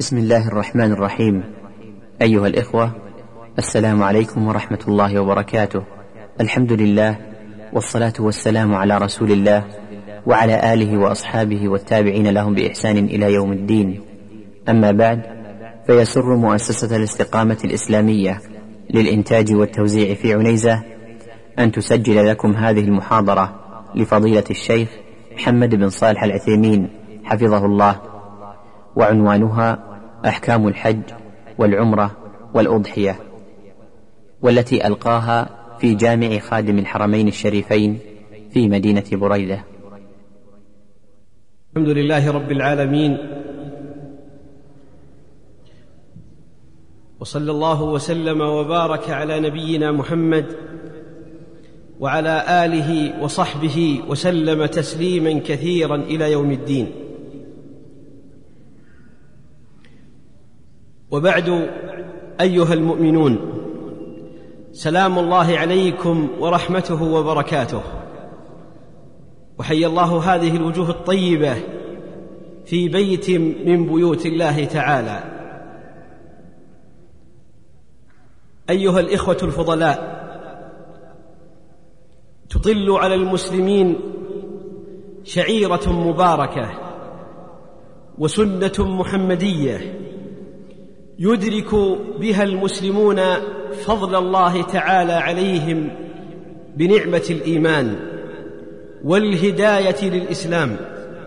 بسم الله الرحمن الرحيم. أيها الإخوة، السلام عليكم ورحمة الله وبركاته. الحمد لله، والصلاة والسلام على رسول الله وعلى آله وأصحابه والتابعين لهم بإحسان إلى يوم الدين. أما بعد، فيسر مؤسسة الاستقامة الإسلامية للإنتاج والتوزيع في عنيزة أن تسجل لكم هذه المحاضرة لفضيلة الشيخ محمد بن صالح العثيمين حفظه الله، وعنوانها أحكام الحج والعمرة والأضحية، والتي ألقاها في جامع خادم الحرمين الشريفين في مدينة بريدة. الحمد لله رب العالمين، وصلى الله وسلم وبارك على نبينا محمد وعلى آله وصحبه وسلم تسليما كثيرا إلى يوم الدين. وبعد، أيها المؤمنون، سلام الله عليكم ورحمته وبركاته، وحيا الله هذه الوجوه الطيبة في بيت من بيوت الله تعالى. أيها الإخوة الفضلاء، تطل على المسلمين شعيرة مباركة وسنة محمدية يدرك بها المسلمون فضل الله تعالى عليهم بنعمة الإيمان والهداية للإسلام،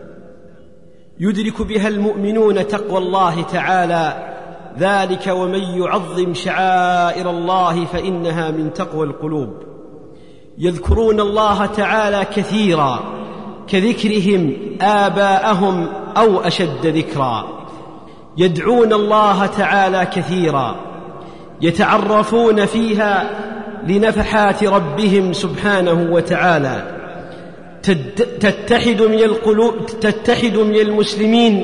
يدرك بها المؤمنون تقوى الله تعالى، ذلك ومن يعظم شعائر الله فإنها من تقوى القلوب. يذكرون الله تعالى كثيرا كذكرهم آباءهم أو أشد ذكرا، يدعون الله تعالى كثيرا، يتعرفون فيها لنفحات ربهم سبحانه وتعالى. تتحد من القلوب، تتحد من المسلمين،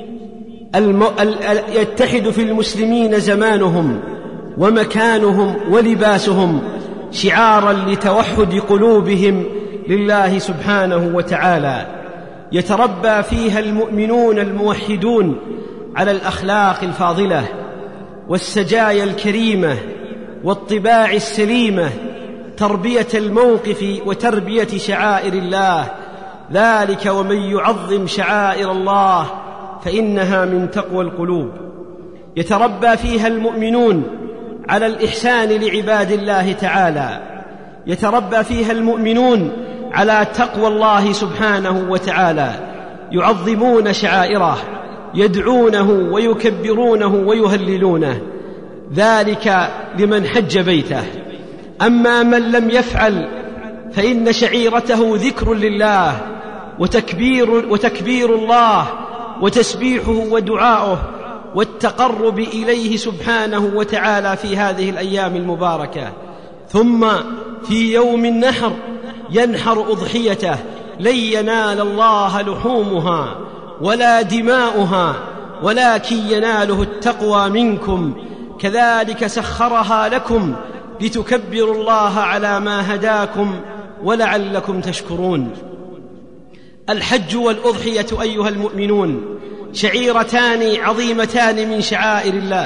يتحد في المسلمين زمانهم ومكانهم ولباسهم شعارا لتوحد قلوبهم لله سبحانه وتعالى. يتربى فيها المؤمنون الموحدون على الأخلاق الفاضلة والسجايا الكريمة والطباع السليمة، تربية الموقف وتربية شعائر الله، ذلك ومن يعظم شعائر الله فإنها من تقوى القلوب. يتربى فيها المؤمنون على الإحسان لعباد الله تعالى، يتربى فيها المؤمنون على تقوى الله سبحانه وتعالى، يعظمون شعائره، يدعونه ويكبرونه ويهللونه، ذلك لمن حج بيته. أما من لم يفعل فإن شعيرته ذكر لله وتكبير الله وتسبيحه ودعاؤه والتقرب إليه سبحانه وتعالى في هذه الأيام المباركة. ثم في يوم النحر ينحر أضحيته، لن ينال الله لحومها ولا دماؤها ولكن يناله التقوى منكم، كذلك سخرها لكم لتكبروا الله على ما هداكم ولعلكم تشكرون. الحج والأضحية أيها المؤمنون شعيرتان عظيمتان من شعائر الله.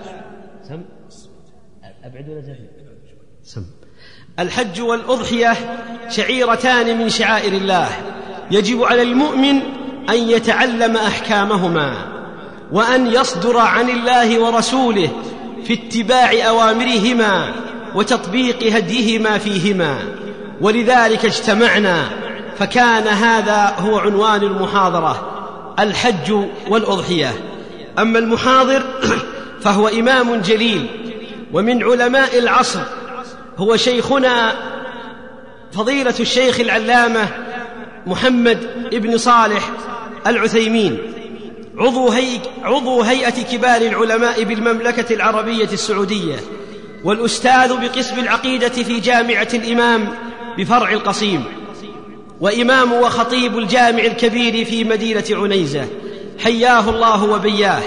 الحج والأضحية شعيرتان من شعائر الله، يجب على المؤمن أن يتعلم أحكامهما وأن يصدر عن الله ورسوله في اتباع أوامرهما وتطبيق هديهما فيهما. ولذلك اجتمعنا، فكان هذا هو عنوان المحاضرة: الحج والأضحية. أما المحاضر فهو إمام جليل ومن علماء العصر، هو شيخنا فضيلة الشيخ العلامة محمد بن صالح العثيمين، عضو هيئة كبار العلماء بالمملكة العربية السعودية، والأستاذ بقسم العقيدة في جامعة الإمام بفرع القصيم، وإمام وخطيب الجامع الكبير في مدينة عنيزة، حياه الله وبياه.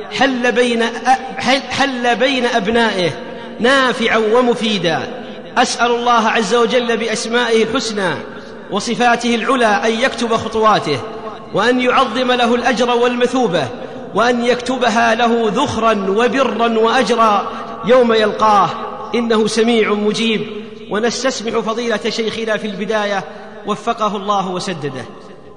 حل بين أبنائه نافعا ومفيدا. أسأل الله عز وجل بأسمائه الحسنى وصفاته العلى أن يكتب خطواته وأن يعظم له الأجر والمثوبة وأن يكتبها له ذخرا وبرا وأجرا يوم يلقاه، إنه سميع مجيب. ونستسمع فضيلة شيخنا في البداية وفقه الله وسدده.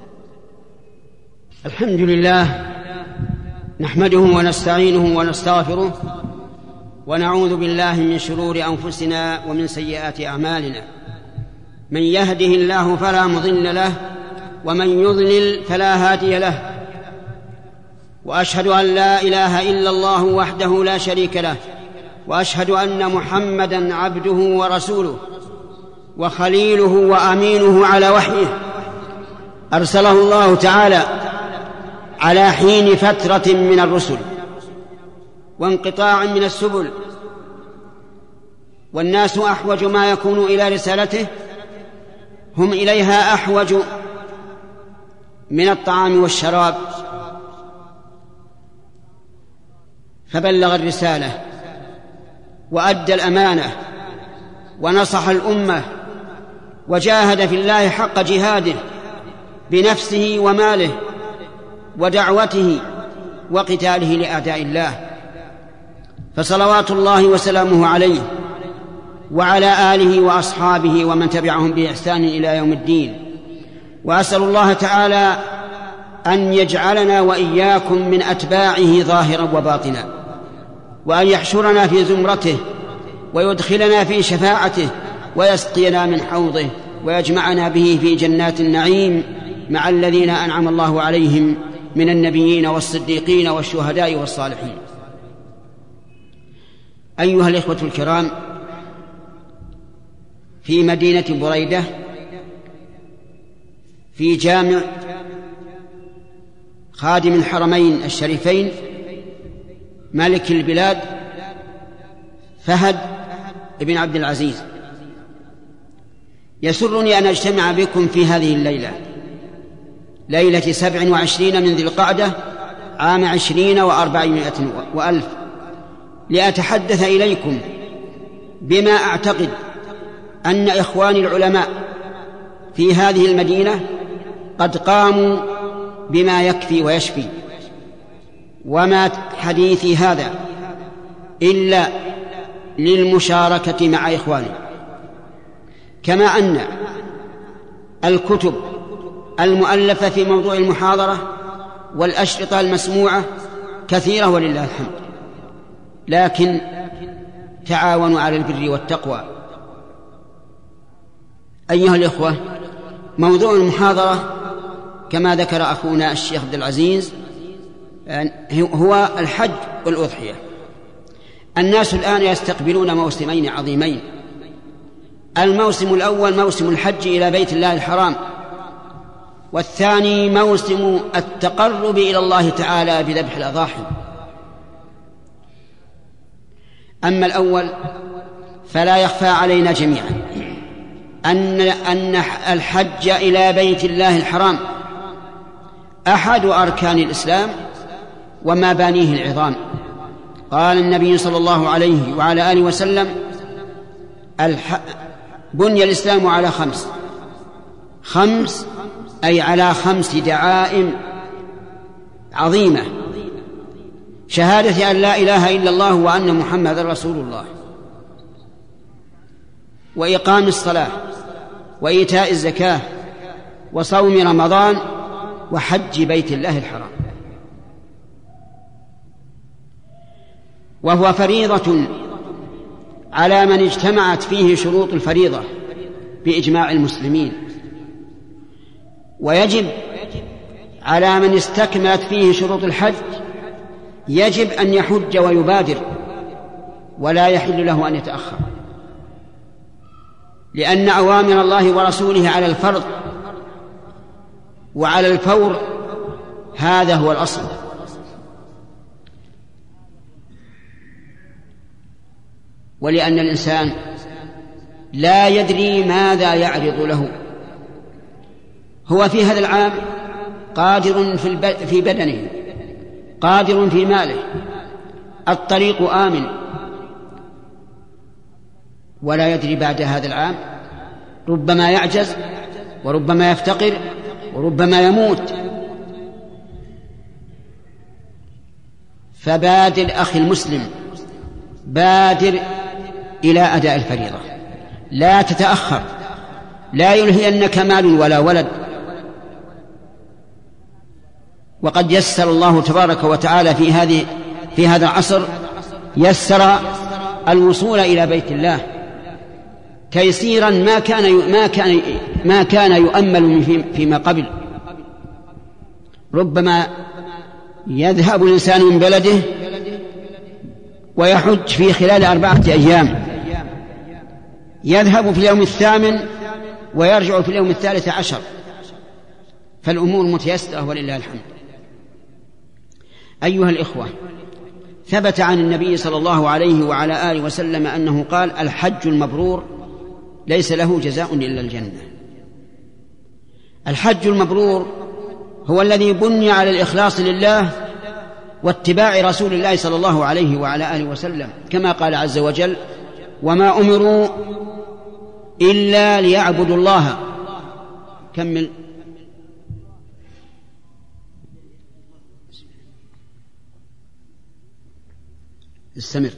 الحمد لله، نحمده ونستعينه ونستغفره، ونعوذ بالله من شرور أنفسنا ومن سيئات أعمالنا. من يهده الله فلا مضل له، ومن يضلل فلا هادي له. وأشهد أن لا إله إلا الله وحده لا شريك له، وأشهد أن محمدًا عبده ورسوله وخليله وأمينه على وحيه، أرسله الله تعالى على حين فترة من الرسل وانقطاع من السبل، والناس أحوج ما يكون إلى رسالته، هم إليها أحوج من الطعام والشراب، فبلغ الرسالة وأدى الأمانة ونصح الأمة وجاهد في الله حق جهاده بنفسه وماله ودعوته وقتاله لأعداء الله، فصلوات الله وسلامه عليه وعلى آله وأصحابه ومن تبعهم بإحسان إلى يوم الدين. وأسأل الله تعالى أن يجعلنا وإياكم من أتباعه ظاهرا وباطنا، وأن يحشرنا في زمرته ويدخلنا في شفاعته ويسقينا من حوضه ويجمعنا به في جنات النعيم مع الذين أنعم الله عليهم من النبيين والصديقين والشهداء والصالحين. أيها الإخوة الكرام، في مدينة بريدة في جامع خادم الحرمين الشريفين ملك البلاد فهد بن عبد العزيز، يسرني أن أجتمع بكم في هذه الليلة، ليلة 27 من ذي القعدة عام 20 و400 وألف، لأتحدث إليكم بما أعتقد أن إخواني العلماء في هذه المدينة قد قاموا بما يكفي ويشفي. وما حديثي هذا إلا للمشاركة مع إخواني، كما أن الكتب المؤلفة في موضوع المحاضرة والأشرطة المسموعة كثيرة ولله الحمد، لكن تعاونوا على البر والتقوى. أيها الإخوة، موضوع المحاضرة كما ذكر أخونا الشيخ عبد العزيز هو الحج والأضحية. الناس الآن يستقبلون موسمين عظيمين، الموسم الأول موسم الحج إلى بيت الله الحرام، والثاني موسم التقرب إلى الله تعالى بذبح الأضاحي. أما الأول فلا يخفى علينا جميعا أن الحج إلى بيت الله الحرام أحد أركان الإسلام ومبانيه العظام. قال النبي صلى الله عليه وعلى آله وسلم: بني الإسلام على خمس، أي على 5 دعائم عظيمة: شهادة أن لا إله إلا الله وأن محمد رسول الله، وإقام الصلاة، وإيتاء الزكاة، وصوم رمضان، وحج بيت الله الحرام. وهو فريضة على من اجتمعت فيه شروط الفريضة بإجماع المسلمين، ويجب على من استكملت فيه شروط الحج يجب أن يحج ويبادر، ولا يحل له أن يتأخر، لأن أوامر الله ورسوله على الفرض وعلى الفور، هذا هو الأصل. ولأن الإنسان لا يدري ماذا يعرض له. هو في هذا العام قادر في بدنه، قادر في ماله، الطريق آمن، ولا يدري بعد هذا العام ربما يعجز، وربما يفتقر، وربما يموت. فبادر أخي المسلم، بادر إلى أداء الفريضة، لا تتأخر، لا يلهينك مال ولا ولد. وقد يسر الله تبارك وتعالى في هذا العصر يسر الوصول إلى بيت الله تيسيرا ما كان يؤمل فيما قبل. ربما يذهب الإنسان من بلده ويحج في خلال 4 أيام، يذهب في اليوم 8 ويرجع في اليوم 13، فالأمور متيسرة ولله الحمد. أيها الإخوة، ثبت عن النبي صلى الله عليه وعلى آله وسلم أنه قال: الحج المبرور ليس له جزاء إلا الجنة. الحج المبرور هو الذي بني على الإخلاص لله واتباع رسول الله صلى الله عليه وعلى آله وسلم، كما قال عز وجل: وما أمروا إلا ليعبدوا الله. كمل. استمر.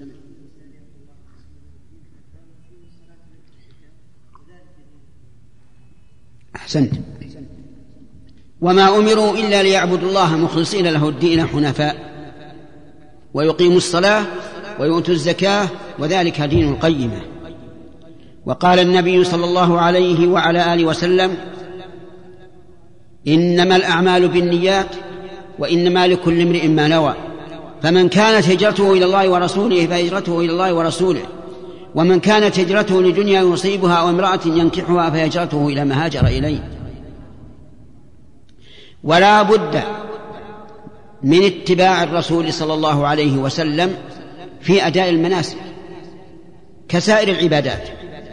أحسنت. وما أمروا إلا ليعبدوا الله مخلصين له الدين حنفاء ويقيموا الصلاة ويؤتوا الزكاة وذلك دين القيمة. وقال النبي صلى الله عليه وعلى آله وسلم: إنما الأعمال بالنيات وإنما لكل امرئ ما نوى، فمن كانت هجرته إلى الله ورسوله فهجرته إلى الله ورسوله، ومن كانت هجرته لدنيا يصيبها أو امرأة ينكحها فهجرته إلى ما هاجر إليه. ولا بد من اتباع الرسول صلى الله عليه وسلم في أداء المناسك كسائر العبادات،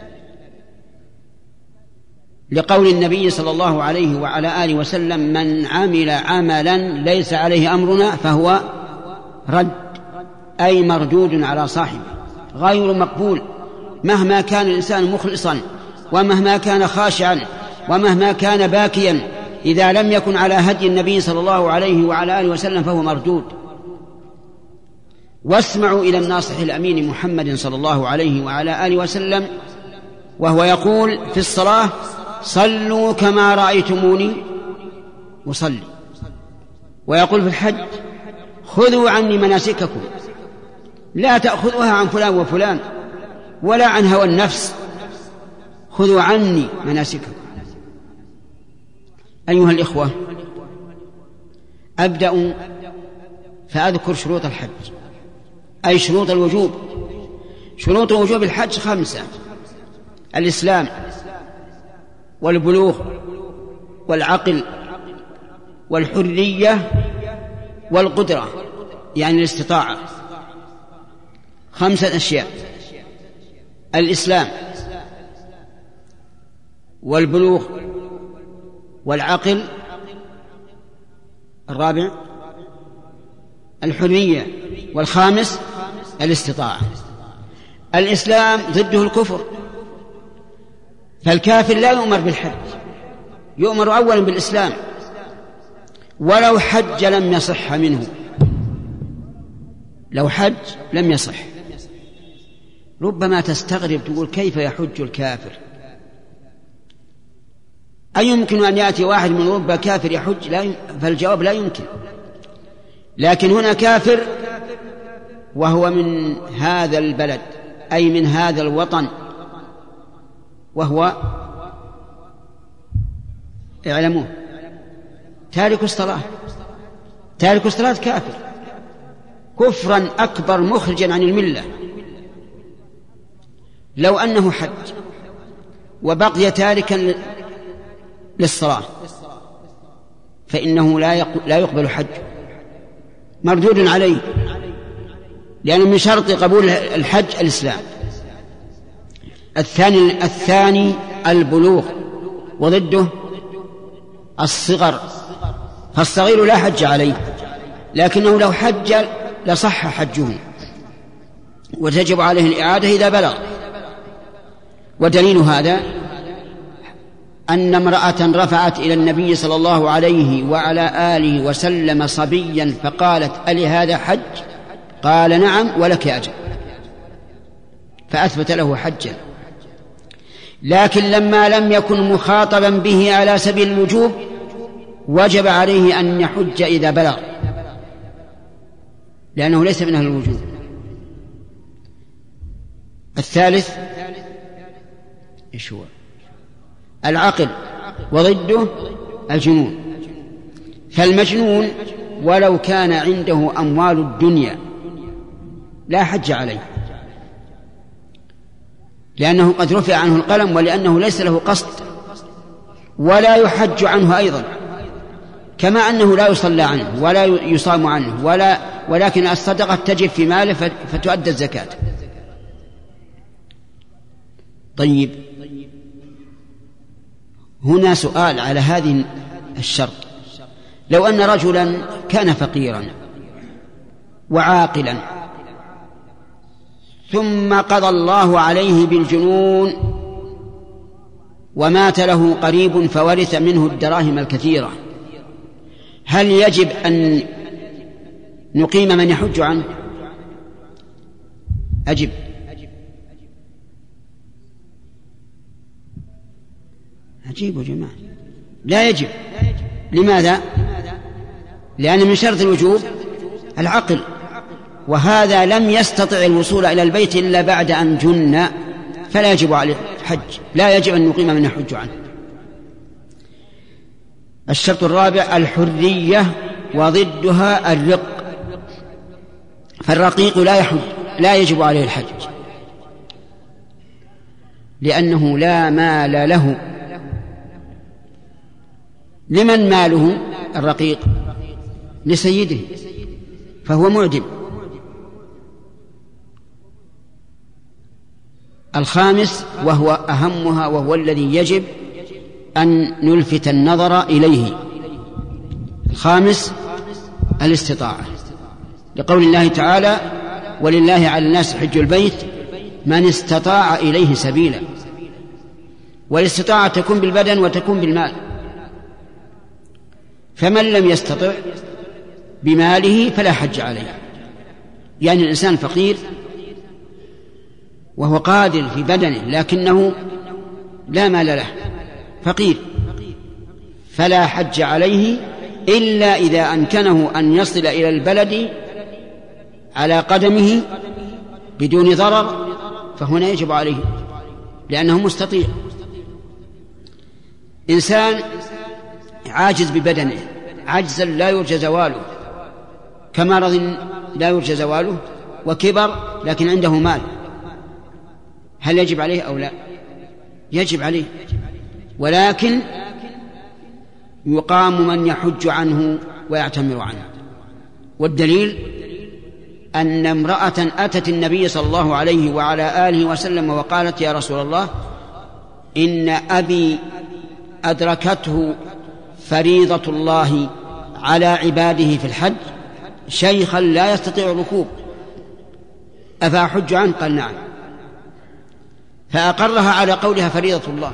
لقول النبي صلى الله عليه وعلى آله وسلم: من عمل عملا ليس عليه أمرنا فهو رد، أي مردود على صاحبه، غير مقبول، مهما كان الإنسان مخلصا ومهما كان خاشعا ومهما كان باكيا، إذا لم يكن على هدي النبي صلى الله عليه وعلى آله وسلم فهو مردود. واسمعوا إلى الناصح الأمين محمد صلى الله عليه وعلى آله وسلم وهو يقول في الصلاة: صلوا كما رأيتموني أصلي. ويقول في الحج: خذوا عني مناسككم، لا تأخذوها عن فلان وفلان ولا عن هوى النفس، خذوا عني مناسككم. أيها الإخوة، أبدأ فأذكر شروط الحج، أي شروط الوجوب. شروط وجوب الحج 5: الإسلام والبلوغ والعقل والحرية والقدرة، يعني الاستطاعة. 5 أشياء: الإسلام والبلوغ والعقل، الرابع الحرية، والخامس الاستطاعة. الإسلام ضده الكفر، فالكافر لا يؤمر بالحج، يؤمر أولا بالإسلام، ولو حج لم يصح منه، لو حج لم يصح. ربما تستغرب تقول: كيف يحج الكافر؟ أيمكن أن يأتي واحد من أوروبا كافر يحج؟ فالجواب لا يمكن. لكن هنا كافر وهو من هذا البلد، أي من هذا الوطن، وهو اعلموه تارك الصلاة. تارك الصلاة كافر كفرا أكبر مخرجا عن الملة. لو أنه حج وبقي تاركا للصلاة فإنه لا يقبل حج، مردود عليه، لأنه من شرط قبول الحج الإسلام. الثاني البلوغ، وضده الصغر، فالصغير لا حج عليه، لكنه لو حج لصح حجه وتجب عليه الإعادة إذا بلغ. ودليل هذا أن امرأة رفعت إلى النبي صلى الله عليه وعلى آله وسلم صبيا فقالت: ألي هذا حج؟ قال: نعم ولك أجر، فأثبت له حجا. لكن لما لم يكن مخاطبا به على سبيل الوجوب وجب عليه أن يحج إذا بلغ، لأنه ليس من أهل الوجوب. الثالث إيش هو؟ العقل، وضده الجنون. فالمجنون ولو كان عنده أموال الدنيا لا حج عليه، لأنه قد رفع عنه القلم، ولأنه ليس له قصد، ولا يحج عنه أيضا، كما أنه لا يصلى عنه ولا يصام عنه ولكن الصدقة تجب في ماله فتؤدى الزكاة. طيب، هنا سؤال على هذه الشرط: لو أن رجلا كان فقيرا وعاقلا ثم قضى الله عليه بالجنون ومات له قريب فورث منه الدراهم الكثيرة، هل يجب أن نقيم من يحج عنه؟ أجب. أجيبوا جماعة. لا يجب. لماذا؟ لأن من شرط الوجوب العقل، وهذا لم يستطع الوصول إلى البيت إلا بعد أن جن، فلا يجب عليه الحج، لا يجب أن نقيم من يحج عنه. الشرط الرابع الحرية، وضدها الرق. فالرقيق لا يجب عليه الحج، لأنه لا مال له. لمن ماله الرقيق؟ لسيده، فهو معدم. الخامس وهو أهمها وهو الذي يجب أن نلفت النظر إليه، الخامس الاستطاعة، لقول الله تعالى: ولله على الناس حج البيت من استطاع إليه سبيلا. والاستطاعة تكون بالبدن وتكون بالمال، فمن لم يستطع بماله فلا حج عليه. يعني الإنسان فقير وهو قادر في بدنه لكنه لا مال له، فقير، فلا حج عليه إلا إذا أمكنه أن يصل إلى البلد على قدمه بدون ضرر، فهنا يجب عليه لأنه مستطيع. إنسان عاجز ببدنه عجزا لا يرجى زواله، كمرض لا يرجى زواله، وكبر لكن عنده مال، هل يجب عليه أو لا؟ يجب عليه، ولكن يقام من يحج عنه ويعتمر عنه. والدليل أن امرأة أتت النبي صلى الله عليه وعلى آله وسلم وقالت: يا رسول الله، إن أبي أدركته فريضة الله على عباده في الحج شيخا لا يستطيع الركوب، أفأحج عنه؟ قال: نعم. فأقرها على قولها فريضة الله.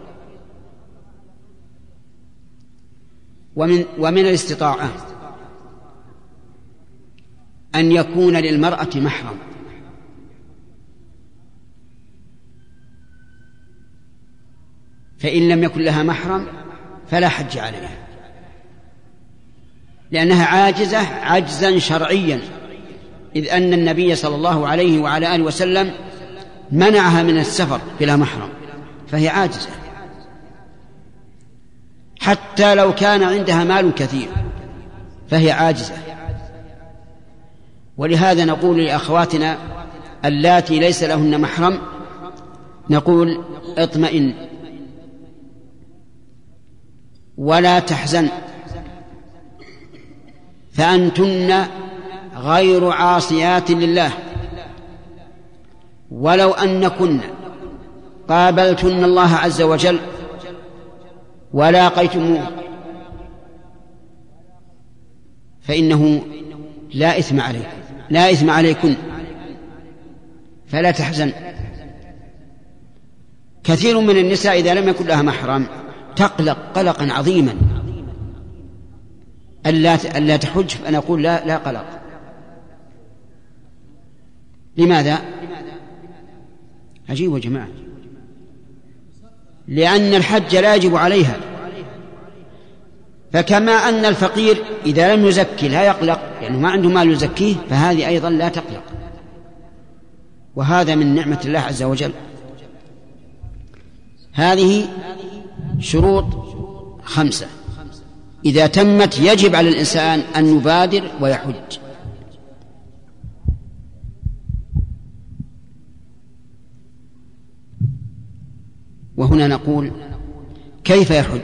ومن الاستطاعة أن يكون للمرأة محرم، فإن لم يكن لها محرم فلا حج عليها، لأنها عاجزة عجزا شرعيا، إذ أن النبي صلى الله عليه وعلى آله وسلم منعها من السفر بلا محرم، فهي عاجزة حتى لو كان عندها مال كثير فهي عاجزة. ولهذا نقول لأخواتنا اللاتي ليس لهن محرم، نقول: اطمئن ولا تحزن، فأنتن غير عاصيات لله، ولو أنكن قابلتن الله عز وجل ولاقيتموه فإنه لا إثم عليكن، فلا تحزن. كثير من النساء إذا لم يكن لها محرم تقلق قلقا عظيما ألا تحج، فأنا أقول لا قلق. لماذا؟ عجيب يا جماعة، لأن الحج لا يجب عليها. فكما أن الفقير إذا لم يزكي لا يقلق لأنه ما عنده مال يزكيه، فهذه أيضا لا تقلق، وهذا من نعمة الله عز وجل. هذه شروط 5 إذا تمت يجب على الإنسان أن يبادر ويحج. وهنا نقول كيف يحج؟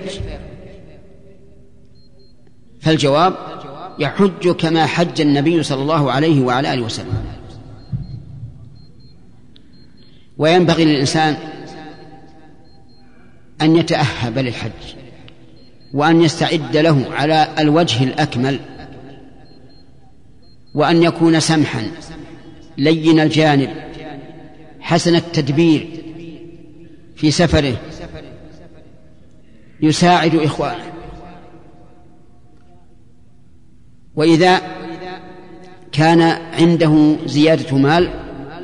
فالجواب يحج كما حج النبي صلى الله عليه وعلى آله وسلم. وينبغي للإنسان أن يتأهب للحج وأن يستعد له على الوجه الأكمل، وأن يكون سمحا لين الجانب حسن التدبير في سفره، يساعد إخوانه. وإذا كان عنده زيادة مال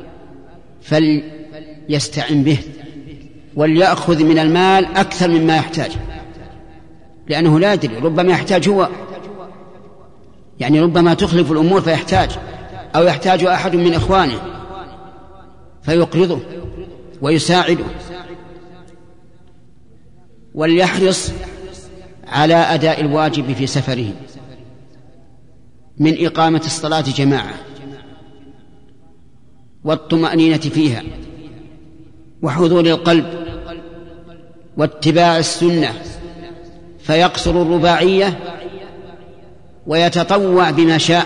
فليستعن به وليأخذ من المال أكثر مما يحتاج، لأنه لا يدري، ربما يحتاج هو، يعني ربما تخلف الأمور فيحتاج، أو يحتاج أحد من إخوانه فيقرضه ويساعده. وليحرص على أداء الواجب في سفره من إقامة الصلاة جماعة والطمأنينة فيها وحضور القلب واتباع السنة، فيقصر الرباعية ويتطوع بما شاء.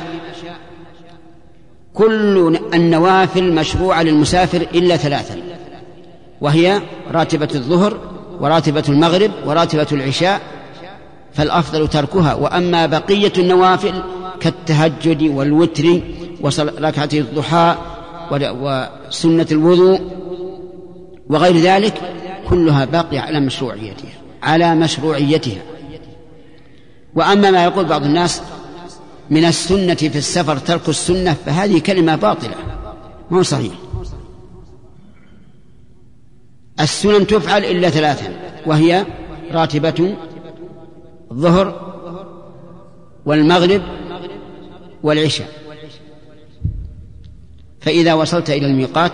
كل النوافل مشروعة للمسافر إلا 3، وهي راتبة الظهر وراتبة المغرب وراتبة العشاء، فالأفضل تركها. وأما بقية النوافل كالتهجد والوتر وركعتي الضحى وسنة الوضوء وغير ذلك كلها باقية على مشروعيتها. وأما ما يقول بعض الناس من السنة في السفر ترك السنة، فهذه كلمة باطلة، ما هو صحيح. السنن تفعل إلا 3، وهي راتبة الظهر والمغرب والعشاء. فإذا وصلت إلى الميقات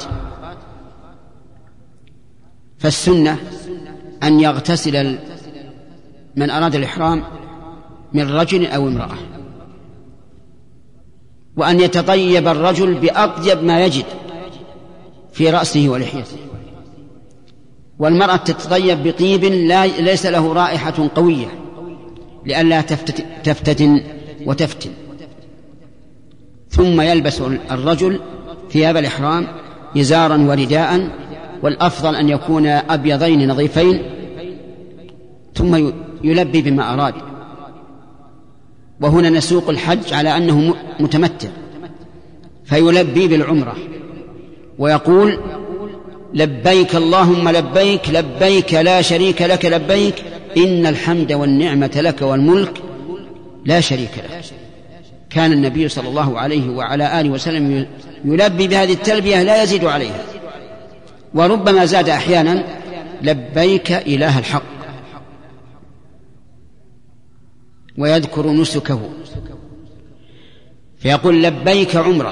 فالسنة أن يغتسل من أراد الإحرام من رجل أو امرأة، وأن يتطيب الرجل بأطيب ما يجد في رأسه ولحيته، والمرأة تتطيب بطيب ليس له رائحة قوية لئلا تفتتن وتفتن. ثم يلبس الرجل ثياب الإحرام إزارا ورداء، والأفضل أن يكون أبيضين نظيفين، ثم يلبي بما أراد. وهنا نسوق الحج على أنه متمتع، فيلبي بالعمرة ويقول لبيك اللهم لبيك، لبيك لا شريك لك لبيك، إن الحمد والنعمة لك والملك لا شريك لك. كان النبي صلى الله عليه وعلى آله وسلم يلبي بهذه التلبية لا يزيد عليها، وربما زاد أحيانا لبيك إله الحق، ويذكر نسكه فيقول لبيك عمرة.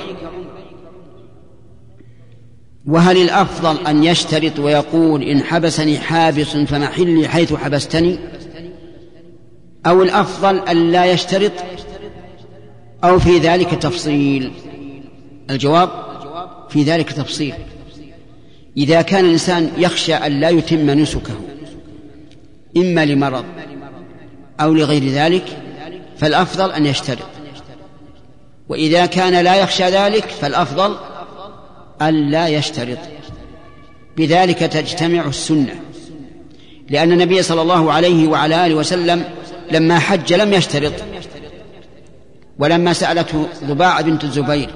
وهل الأفضل أن يشترط ويقول إن حبسني حابس فمحلي حيث حبستني، أو الأفضل أن لا يشترط، أو في ذلك تفصيل؟ الجواب في ذلك تفصيل. إذا كان الإنسان يخشى أن لا يتم نسكه إما لمرض أو لغير ذلك فالأفضل أن يشترط، وإذا كان لا يخشى ذلك فالأفضل أن لا يشترط. بذلك تجتمع السنة، لأن النبي صلى الله عليه وعلى آله وسلم لما حج لم يشترط. ولما سألته ضباعة بنت الزبير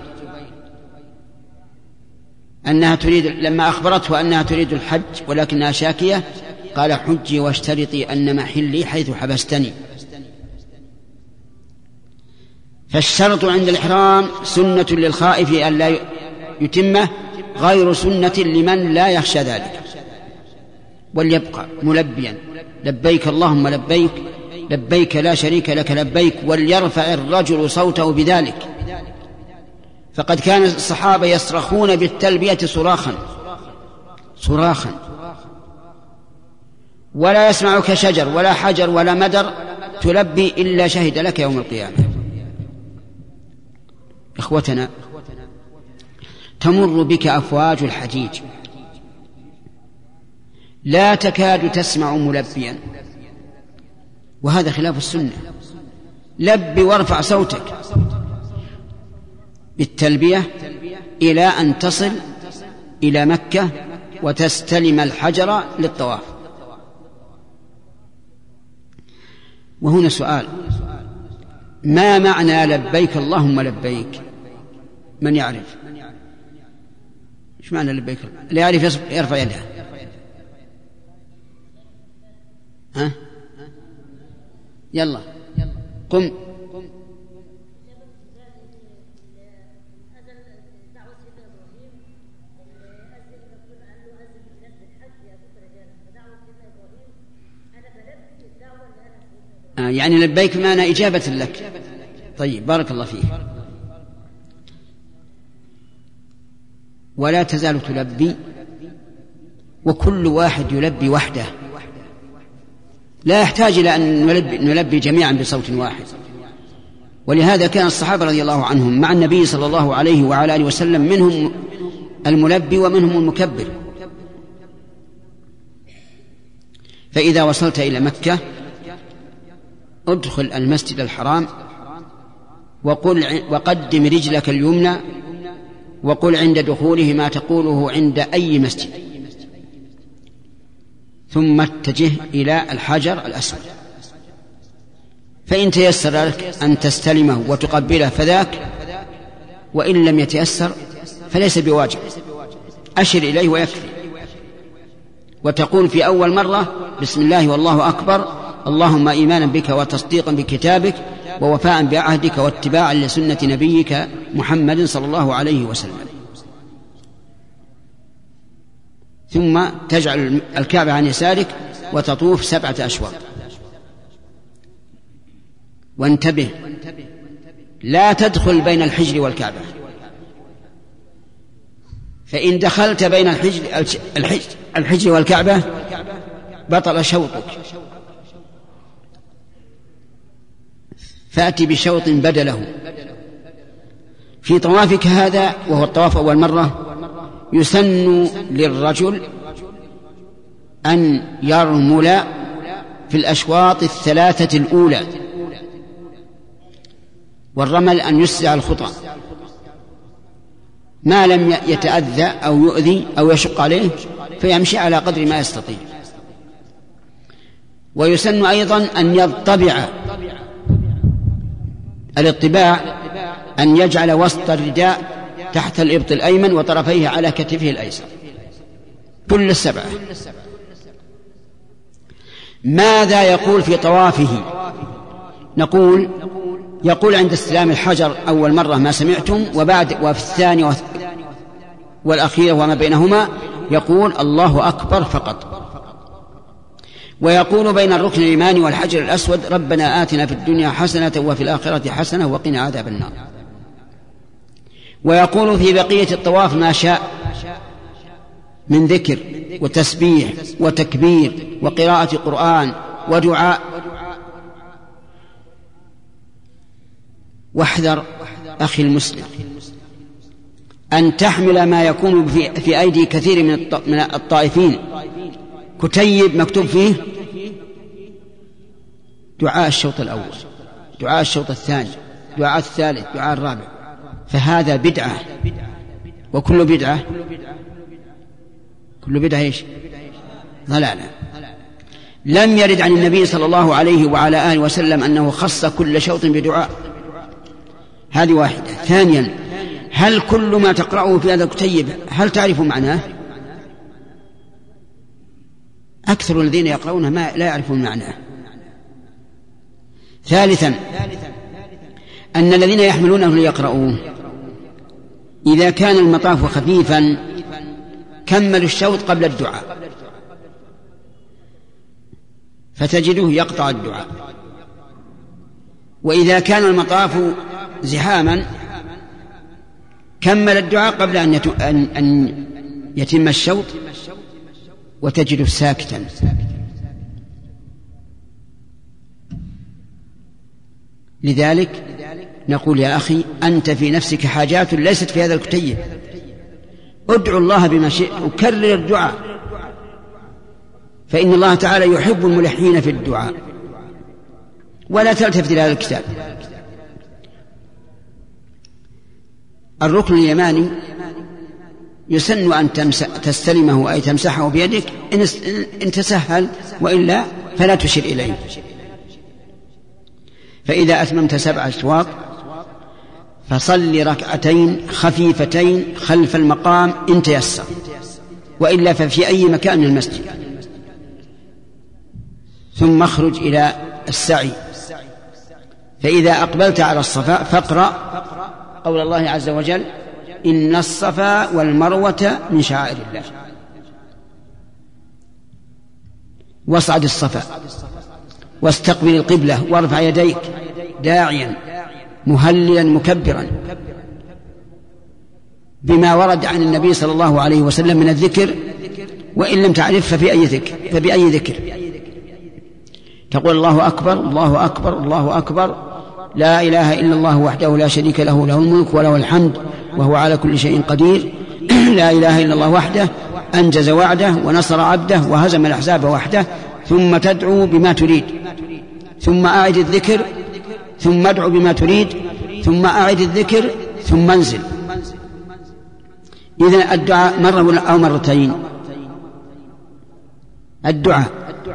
أنها تريد، لما أخبرته أنها تريد الحج ولكنها شاكية، قال حجي واشترطي أن محلي حيث حبستني. فالشرط عند الإحرام سنة للخائف أن لا يتمه، غير سنة لمن لا يخشى ذلك. وليبقى ملبيا لبيك اللهم لبيك لبيك لا شريك لك لبيك، وليرفع الرجل صوته بذلك، فقد كان الصحابة يصرخون بالتلبية صراخا ولا يسمعك شجر ولا حجر ولا مدر تلبي إلا شهد لك يوم القيامة. إخوتنا، تمر بك أفواج الحجيج لا تكاد تسمع ملبيا، وهذا خلاف السنة. لب وارفع صوتك بالتلبية إلى أن تصل إلى مكة وتستلم الحجر للطواف. وهنا سؤال: ما معنى لبيك اللهم لبيك؟ من يعرف؟ ايش معنى لبيك؟ اللي يعرف يرفع يده. ها يلا قم. يعني لبيك معنى إجابة لك. طيب، بارك الله فيك. ولا تزال تلبي، وكل واحد يلبي وحده، لا يحتاج إلى أن نلبي جميعا بصوت واحد. ولهذا كان الصحابة رضي الله عنهم مع النبي صلى الله عليه وعلى آله وسلم منهم الملبي ومنهم المكبر. فإذا وصلت إلى مكة ادخل المسجد الحرام وقدم رجلك اليمنى وقل عند دخوله ما تقوله عند أي مسجد، ثم اتجه إلى الحجر الأسود، فإن تيسر لك أن تستلمه وتقبله فذاك، وإن لم يتيسر فليس بواجب، أشر إليه ويكفي. وتقول في أول مرة بسم الله والله أكبر، اللهم إيمانا بك وتصديقا بكتابك ووفاء بعهدك واتباعا لسنة نبيك محمد صلى الله عليه وسلم. ثم تجعل الكعبة عن يسارك وتطوف 7 أشواط. وانتبه، لا تدخل بين الحجر والكعبة، فإن دخلت بين الحجر والكعبة بطل شوطك، فأتي بشوط بدله. في طوافك هذا، وهو الطواف أول مرة، يسن للرجل أن يرمل في الأشواط 3 الأولى، والرمل أن يسرع الخطى ما لم يتأذى أو يؤذي أو يشق عليه، فيمشي على قدر ما يستطيع. ويسن أيضا أن يطبع. الاطباع أن يجعل وسط الرداء تحت الإبط الأيمن وطرفيه على كتفه الأيسر كل 7. ماذا يقول في طوافه؟ نقول يقول عند استلام الحجر أول مرة ما سمعتم، وفي الثانية والأخيرة وما بينهما يقول الله أكبر فقط. ويقول بين الركن اليماني والحجر الأسود ربنا آتنا في الدنيا حسنة وفي الآخرة حسنة وقنا عذاب النار. ويقول في بقية الطواف ما شاء من ذكر وتسبيح وتكبير وقراءة قرآن ودعاء. واحذر أخي المسلم أن تحمل ما يكون في أيدي كثير من الطائفين كتيب مكتوب فيه دعاء الشوط الأول، دعاء الشوط الثاني، دعاء الثالث، دعاء الرابع، فهذا بدعة، وكل بدعة إيش؟ ضلالة. لم يرد عن النبي صلى الله عليه وعلى آله وسلم أنه خص كل شوط بدعاء. هذه واحدة. ثانيا، هل كل ما تقرأه في هذا الكتيب هل تعرف معناه؟ أكثر الذين يقرؤونه لا يعرفون معناه. ثالثا أن الذين يحملونه ليقرؤوه إذا كان المطاف خفيفا كملوا الشوط قبل الدعاء، فتجده يقطع الدعاء. وإذا كان المطاف زحاما كمل الدعاء قبل أن يتم الشوط وتجده ساكتا. لذلك نقول يا أخي أنت في نفسك حاجات ليست في هذا الكتيب، ادعو الله بما شئت وكرر الدعاء، فإن الله تعالى يحب الملحين في الدعاء، ولا تلتفت إلى هذا الكتاب. الركن اليماني يسن أن تستلمه أي تمسحه بيدك إن تسهل، وإلا فلا تشير إليه. فإذا أتممت 7 أشواط فصل ركعتين خفيفتين خلف المقام إن تيسر، وإلا ففي أي مكان من المسجد. ثم اخرج إلى السعي، فإذا أقبلت على الصفا فاقرأ قول الله عز وجل: إن الصفا والمروة من شعائر الله. واصعد الصفا واستقبل القبلة وارفع يديك داعيا مهللا مكبرا بما ورد عن النبي صلى الله عليه وسلم من الذكر، وإن لم تعرف فبأي ذكر تقول: الله أكبر الله أكبر الله أكبر، لا إله إلا الله وحده لا شريك له، له الملك وله الحمد وهو على كل شيء قدير، لا إله إلا الله وحده أنجز وعده ونصر عبده وهزم الأحزاب وحده. ثم تدعو بما تريد، ثم أعد الذكر، ثم ادعو بما تريد، ثم أعد الذكر، ثم انزل. إذن الدعاء مرة أو مرتين. الدعاء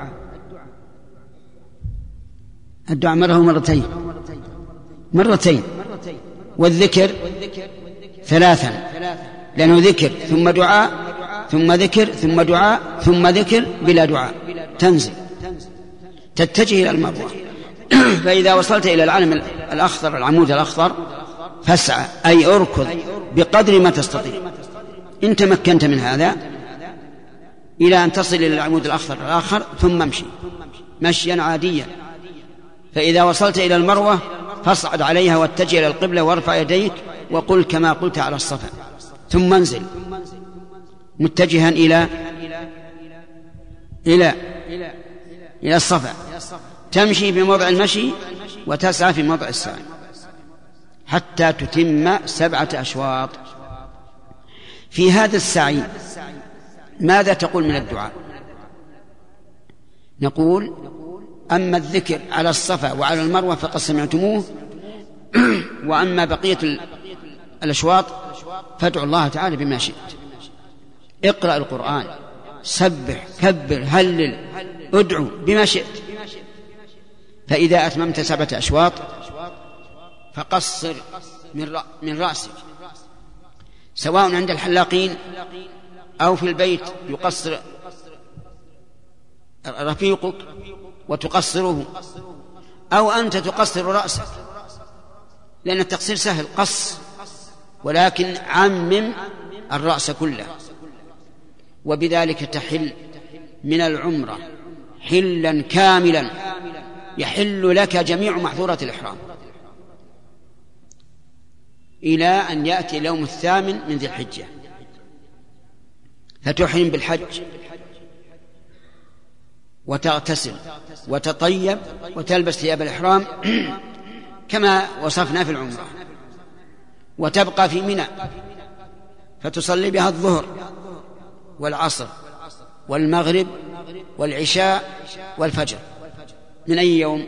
مرة ومرتين، والذكر 3، لأنه ذكر ثم دعاء ثم ذكر ثم دعاء ثم ذكر بلا دعاء. تنزل تتجه إلى المروة، فإذا وصلت إلى العلم الأخضر العمود الأخضر فاسعى أي أركض بقدر ما تستطيع إن تمكنت من هذا إلى أن تصل إلى العمود الأخضر الآخر، ثم امشي مشيا عاديا. فإذا وصلت إلى المروة فاصعد عليها واتجه إلى القبلة وارفع يديك وقل كما قلت على الصفا، ثم انزل متجها إلى الصفا، تمشي بموضع المشي وتسعى في موضع السعي حتى تتم 7 أشواط. في هذا السعي ماذا تقول من الدعاء؟ نقول: أما الذكر على الصفا وعلى المروة فقد سمعتموه، وأما بقية الأشواط فادعوا الله تعالى بما شئت. اقرأ القرآن، سبح، كبر، هلل، ادعو بما شئت. فإذا أتممت 7 أشواط فقصر من رأسك، سواء عند الحلاقين أو في البيت يقصر رفيقك وتقصره، أو أنت تقصر رأسك، لأن التقصير سهل قص، ولكن عمم الرأس كله، وبذلك تحل من العمرة حلا كاملا يحل لك جميع محظورات الإحرام إلى أن يأتي اليوم 8 من ذي الحجة، فتحرم بالحج وتغتسل وتطيب وتلبس ثياب الإحرام كما وصفنا في العمرة، وتبقى في منى فتصلي بها الظهر والعصر والمغرب والعشاء والفجر. من أي يوم؟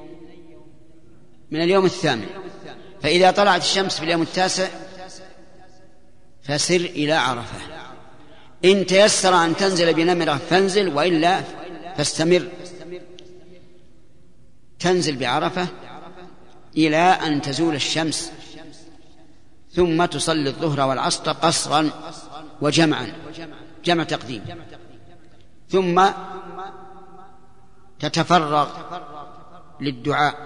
من اليوم 8. فإذا طلعت الشمس في اليوم 9 فسر إلى عرفة، إن تيسر أن تنزل بنمرة فانزل، وإلا فاستمر. تنزل بعرفة إلى أن تزول الشمس، ثم تصلي الظهر والعصر قصرا وجمعا، جمع تقديم، ثم تتفرغ للدعاء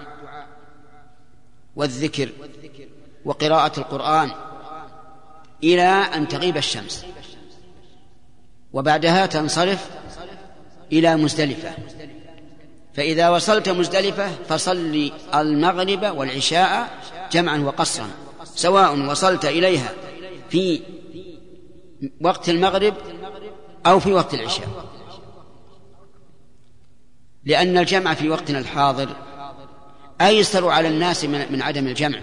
والذكر وقراءة القرآن إلى أن تغيب الشمس، وبعدها تنصرف إلى مزدلفة. فإذا وصلت مزدلفة فصل المغرب والعشاء جمعا وقصرا، سواء وصلت إليها في وقت المغرب أو في وقت العشاء، لأن الجمع في وقتنا الحاضر أيسر على الناس من عدم الجمع.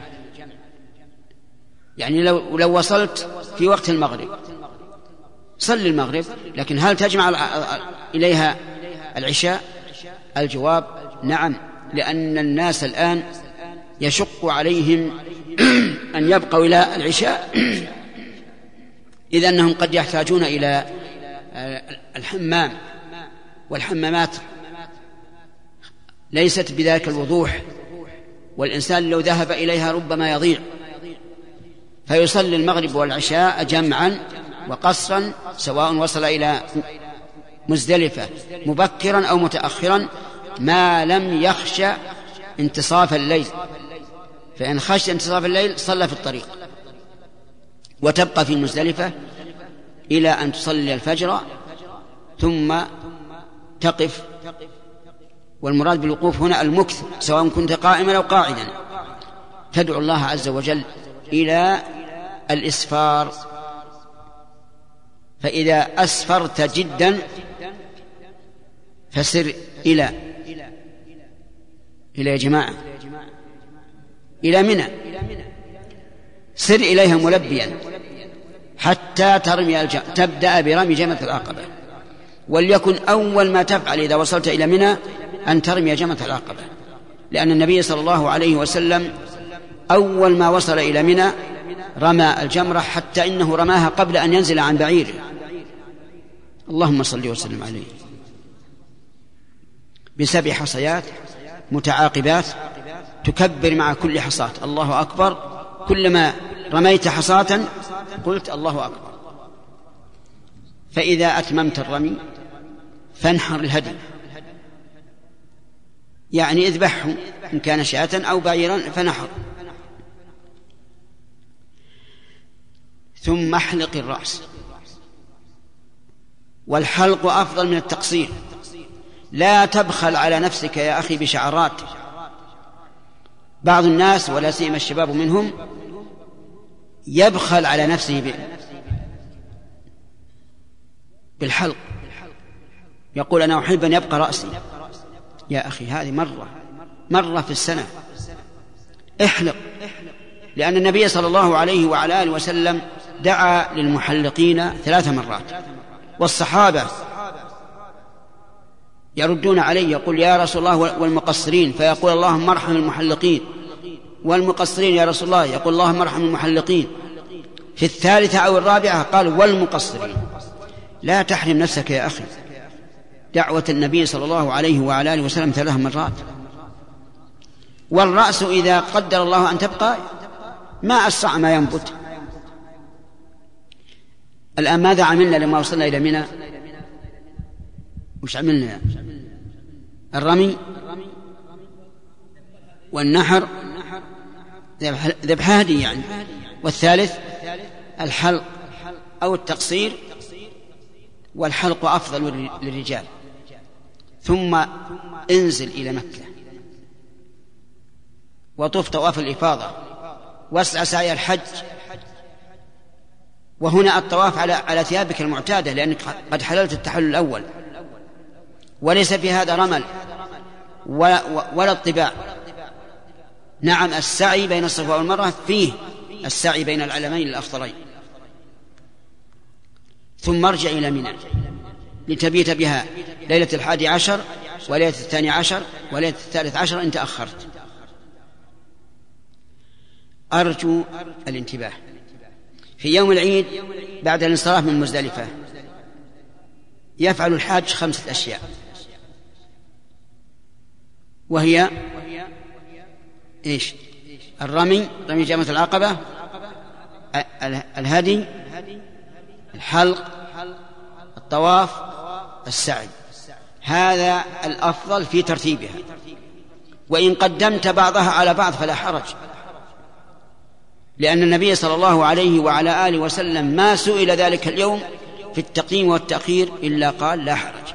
يعني لو وصلت في وقت المغرب صل المغرب، لكن هل تجمع إليها العشاء؟ الجواب نعم، لأن الناس الآن يشق عليهم أن يبقوا إلى العشاء، إذ أنهم قد يحتاجون إلى الحمام، والحمامات ليست بذلك الوضوح، والإنسان لو ذهب إليها ربما يضيع، فيصلي المغرب والعشاء جمعا وقصرا، سواء وصل إلى مزدلفة مبكرا أو متأخرا، ما لم يخشى انتصاف الليل. فإن خشي انتصاف الليل صلى في الطريق، وتبقى في مزدلفة إلى أن تصلي الفجر ثم تقف. والمراد بالوقوف هنا المكث، سواء كنت قائما أو قاعدا، تدعو الله عز وجل إلى الإسفار. فإذا أسفرت جدا فسر إلى يا جماعة إلى منى، سر إليها ملبيا حتى تبدأ برمي جمرة العقبة. وليكن أول ما تفعل إذا وصلت إلى منى أن ترمي جمرة العقبة، لأن النبي صلى الله عليه وسلم أول ما وصل إلى منى رمى الجمرة، حتى إنه رماها قبل أن ينزل عن بعيره. اللهم صل وسلم عليه، ب7 حصيات متعاقبات، تكبر مع كل حصاة الله أكبر، كلما رميت حصاة قلت الله أكبر. فإذا أتممت الرمي فانحر الهدي، يعني اذبحه إن كان شاة أو بعيرا فنحر، ثم احلق الرأس. والحلق أفضل من التقصير، لا تبخل على نفسك يا أخي بشعرات. بعض الناس ولا سيما الشباب منهم يبخل على نفسه بالحلق، يقول أنا أحب أن يبقى رأسي. يا أخي هذه مرة في السنة، احلق. لأن النبي صلى الله عليه وعلى آله وسلم دعا للمحلقين 3 مرات، والصحابة يردون عليه، يقول يا رسول الله والمقصرين، فيقول اللهم ارحم المحلقين، والمقصرين يا رسول الله، يقول اللهم ارحم المحلقين. في 3 أو 4 قال والمقصرين. لا تحرم نفسك يا أخي، دعوة النبي صلى الله عليه وعلى آله وسلم 3 مرات. والرأس إذا قدر الله أن تبقى ما أسرع ما ينبت. الآن ماذا عملنا لما وصلنا إلى منى؟ وش عملنا؟ الرمي والنحر، ذبح هدي يعني. والثالث الحلق أو التقصير، والحلق أفضل للرجال. ثم انزل إلى مكة وطف طواف الإفاضة واسعى سعي الحج. وهنا الطواف على ثيابك المعتادة، لأنك قد حللت التحلل الأول، وليس في هذا رمل ولا اطباع. نعم السعي بين الصفا والمروة فيه السعي بين العلمين الأفضلين. ثم ارجع إلى منى لتبيت بها ليلة 11 وليلة 12 وليلة 13 إن تأخرت. أرجو الانتباه. في يوم العيد بعد الانصراف من مزدلفة يفعل الحاج 5 أشياء، وهي إيش؟ الرمي، رمي جمرة العقبة، الهدي، الحلق، الطواف، السعي، هذا الأفضل في ترتيبها، وإن قدمت بعضها على بعض فلا حرج، لأن النبي صلى الله عليه وعلى آله وسلم ما سئل ذلك اليوم في التقديم والتأخير إلا قال لا حرج.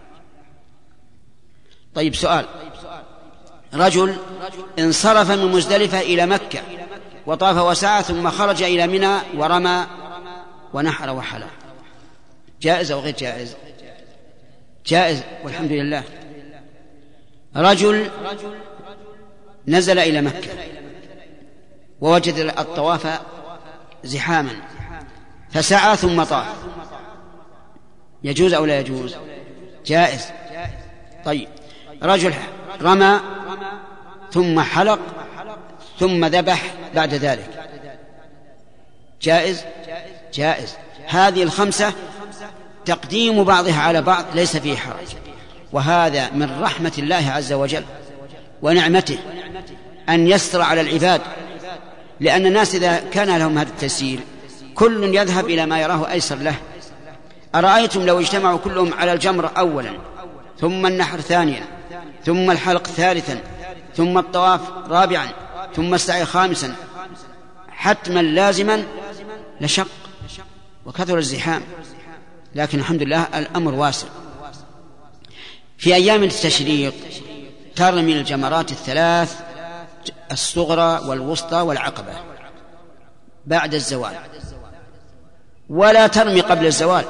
طيب سؤال: رجل انصرف من مزدلفة إلى مكة وطاف وسعى ثم خرج إلى منى ورمى ونحر وحلق، جائز أو غير جائز؟ جائز والحمد لله. رجل نزل إلى مكة ووجد الطواف زحاما فسعى ثم طاف، يجوز أو لا يجوز؟ جائز. طيب رجل رمى ثم حلق ثم ذبح بعد ذلك، جائز؟ جائز. هذه الخمسة تقديم بعضها على بعض ليس فيه حرج، وهذا من رحمة الله عز وجل ونعمته أن يسر على العباد، لأن الناس إذا كان لهم هذا التسيير كل يذهب إلى ما يراه أيسر له. أرأيتم لو اجتمعوا كلهم على الجمر أولا ثم النحر ثانيا ثم الحلق ثالثا ثم الطواف رابعا ثم السعي خامسا، حتما لازما لشق وكثر الزحام، لكن الحمد لله الأمر واسع. في أيام التشريق ترمي الجمرات الثلاث الصغرى والوسطى والعقبة بعد الزوال، ولا ترمي قبل الزوال،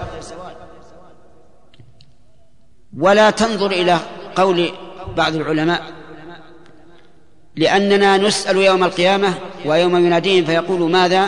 ولا تنظر إلى قول بعض العلماء، لأننا نسأل يوم القيامة ويوم يناديهم فيقول ماذا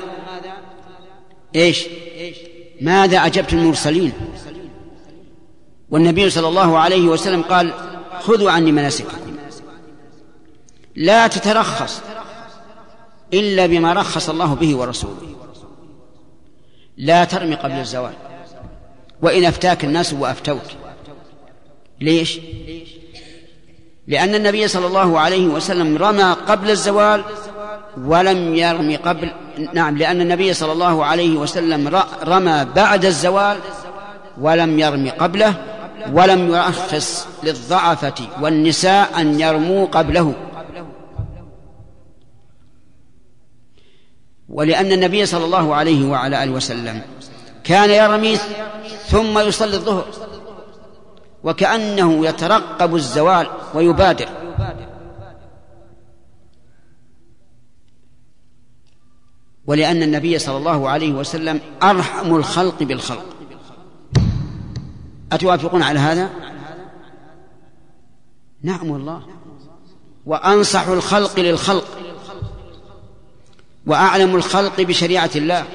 ماذا أجبت المرسلين؟ والنبي صلى الله عليه وسلم قال خذوا عني مناسككم، لا تترخص إلا بما رخص الله به ورسوله، لا ترمي قبل الزوال وإن أفتاك الناس وأفتوك. ليش؟ لأن النبي صلى الله عليه وسلم رمى قبل الزوال ولم يرمي قبل، نعم، لأن النبي صلى الله عليه وسلم رمى بعد الزوال ولم يرمي قبله، ولم يرخص للضعفة والنساء أن يرموا قبله، ولأن النبي صلى الله عليه وعلى آله وسلم كان يرمي ثم يصلي الظهر وكأنه يترقب الزوال ويبادر. ولأن النبي صلى الله عليه وسلم أرحم الخلق بالخلق. أتوافقون على هذا؟ نعم والله. وأنصح الخلق للخلق وأعلم الخلق بشريعة الله.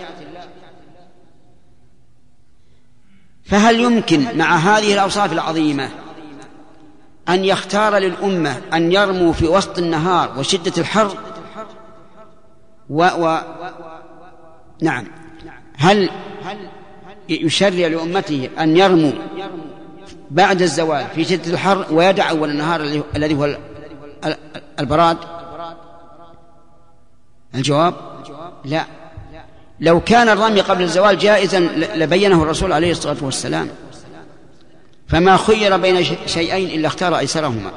فهل يمكن مع هذه الأوصاف العظيمة أن يختار للأمة أن يرموا في وسط النهار وشدة الحر؟ نعم، هل يشرع لأمته أن يرموا بعد الزوال في شدة الحر ويدع أول النهار الذي هو البراد؟ الجواب لا. لو كان الرمي قبل الزوال جائزا لبينه الرسول عليه الصلاة والسلام، فما خير بين شيئين إلا اختار أيسرهما.